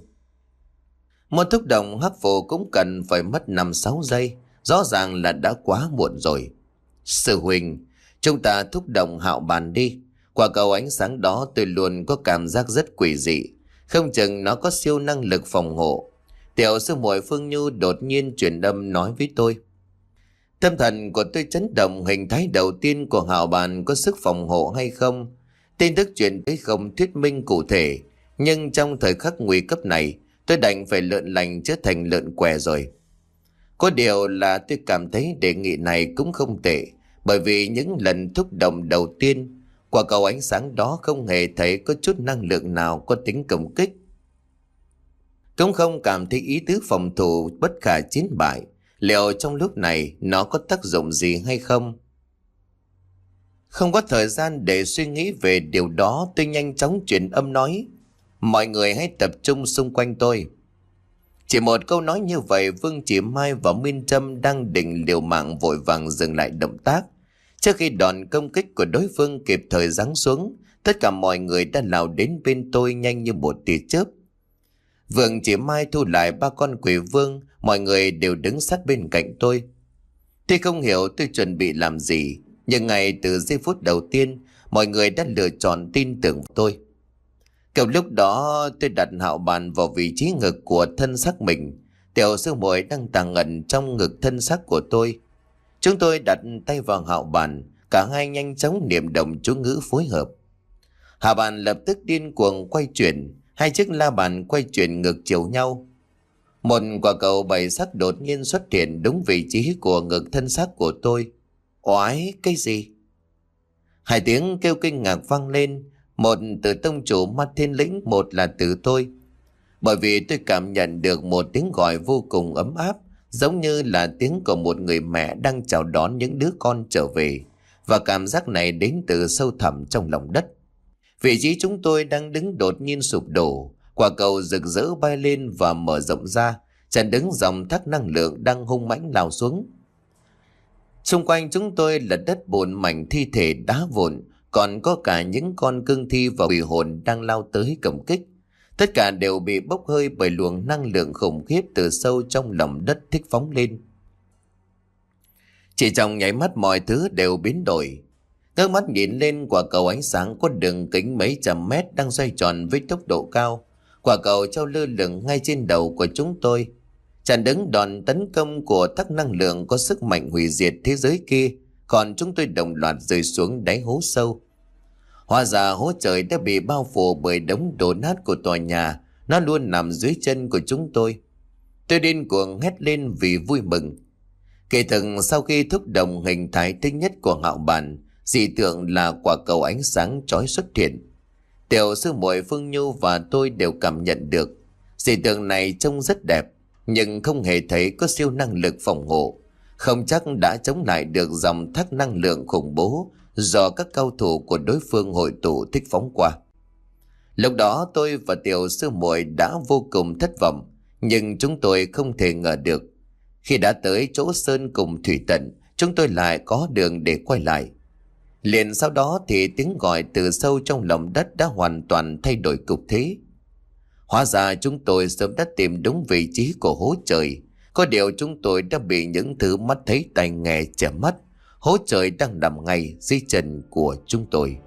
[SPEAKER 1] Một thúc động hắc phù cũng cần phải mất năm sáu giây, rõ ràng là đã quá muộn rồi. Sư huynh, chúng ta thúc động hạo bàn đi. Qua cầu ánh sáng đó tôi luôn có cảm giác rất quỷ dị, không chừng nó có siêu năng lực phòng hộ. Tiểu sư muội Phương Nhu đột nhiên truyền âm nói với tôi. Tâm thần của tôi chấn động, hình thái đầu tiên của hạo bàn có sức phòng hộ hay không? Tin tức truyền tới không thuyết minh cụ thể, nhưng trong thời khắc nguy cấp này, tôi đành phải lợn lành trở thành lợn què rồi. Có điều là tôi cảm thấy đề nghị này cũng không tệ, bởi vì những lần thúc động đầu tiên, quả cầu ánh sáng đó không hề thấy có chút năng lượng nào có tính công kích. Cũng không cảm thấy ý tứ phòng thủ bất khả chiến bại. Liệu trong lúc này nó có tác dụng gì hay không? Không có thời gian để suy nghĩ về điều đó, tôi nhanh chóng truyền âm nói. Mọi người hãy tập trung xung quanh tôi. Chỉ một câu nói như vậy, Vương Chỉ Mai và Minh Trâm đang định liều mạng vội vàng dừng lại động tác. Trước khi đòn công kích của đối phương kịp thời giáng xuống, tất cả mọi người đã lao đến bên tôi nhanh như một tia chớp. Vương Chỉ Mai thu lại ba con quỷ vương, mọi người đều đứng sát bên cạnh tôi. Tuy không hiểu tôi chuẩn bị làm gì, nhưng ngay từ giây phút đầu tiên, mọi người đã lựa chọn tin tưởng tôi. Kiểu lúc đó tôi đặt hạo bàn vào vị trí ngực của thân xác mình. Tiểu sư muội đang tàng ẩn trong ngực thân xác của tôi. Chúng tôi đặt tay vào hạo bàn, cả hai nhanh chóng niệm động chú ngữ phối hợp. Hạo bàn lập tức điên cuồng quay chuyển, hai chiếc la bàn quay chuyển ngược chiều nhau. Một quả cầu bảy sắc đột nhiên xuất hiện đúng vị trí của ngực thân xác của tôi. Oái, cái gì? Hai tiếng kêu kinh ngạc vang lên, một từ tông chủ Ma Thiên Lĩnh, một là từ tôi. Bởi vì tôi cảm nhận được một tiếng gọi vô cùng ấm áp, giống như là tiếng của một người mẹ đang chào đón những đứa con trở về, và cảm giác này đến từ sâu thẳm trong lòng đất. Vị trí chúng tôi đang đứng đột nhiên sụp đổ, quả cầu rực rỡ bay lên và mở rộng ra, chặn đứng dòng thác năng lượng đang hung mãnh lao xuống. Xung quanh chúng tôi là đất bùn, mảnh thi thể đá vụn, còn có cả những con cương thi và quỷ hồn đang lao tới công kích. Tất cả đều bị bốc hơi bởi luồng năng lượng khủng khiếp từ sâu trong lòng đất thích phóng lên. Chỉ trong nháy mắt mọi thứ đều biến đổi. Ngước mắt nhìn lên, quả cầu ánh sáng có đường kính mấy trăm mét đang xoay tròn với tốc độ cao. Quả cầu treo lơ lửng ngay trên đầu của chúng tôi, chặn đứng đòn tấn công của thác năng lượng có sức mạnh hủy diệt thế giới kia, còn chúng tôi đồng loạt rơi xuống đáy hố sâu. Hóa ra hố trời đã bị bao phủ bởi đống đổ nát của tòa nhà, nó luôn nằm dưới chân của chúng tôi. Tôi điên cuồng hét lên vì vui mừng. Kể từ sau khi thúc động hình thái thích nhất của Ngạo Bản, dị tượng là quả cầu ánh sáng chói xuất hiện. Tiểu sư muội Phương Nhu và tôi đều cảm nhận được dị tượng này trông rất đẹp, nhưng không hề thấy có siêu năng lực phòng hộ, không chắc đã chống lại được dòng thác năng lượng khủng bố do các cao thủ của đối phương hội tụ thích phóng qua. Lúc đó tôi và tiểu sư muội đã vô cùng thất vọng, nhưng chúng tôi không thể ngờ được khi đã tới chỗ sơn cùng thủy tận, chúng tôi lại có đường để quay lại. Liền sau đó thì tiếng gọi từ sâu trong lòng đất đã hoàn toàn thay đổi cục thế. Hóa ra chúng tôi sớm đã tìm đúng vị trí của hố trời. Có điều chúng tôi đã bị những thứ mắt thấy tai nghe che mắt. Hố trời đang nằm ngay dưới chân của chúng tôi.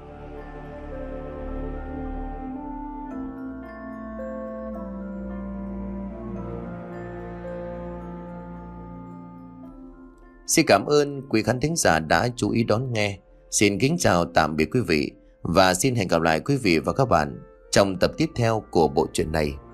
[SPEAKER 1] Xin cảm ơn quý khán thính giả đã chú ý đón nghe. Xin kính chào tạm biệt quý vị và xin hẹn gặp lại quý vị và các bạn trong tập tiếp theo của bộ truyện này.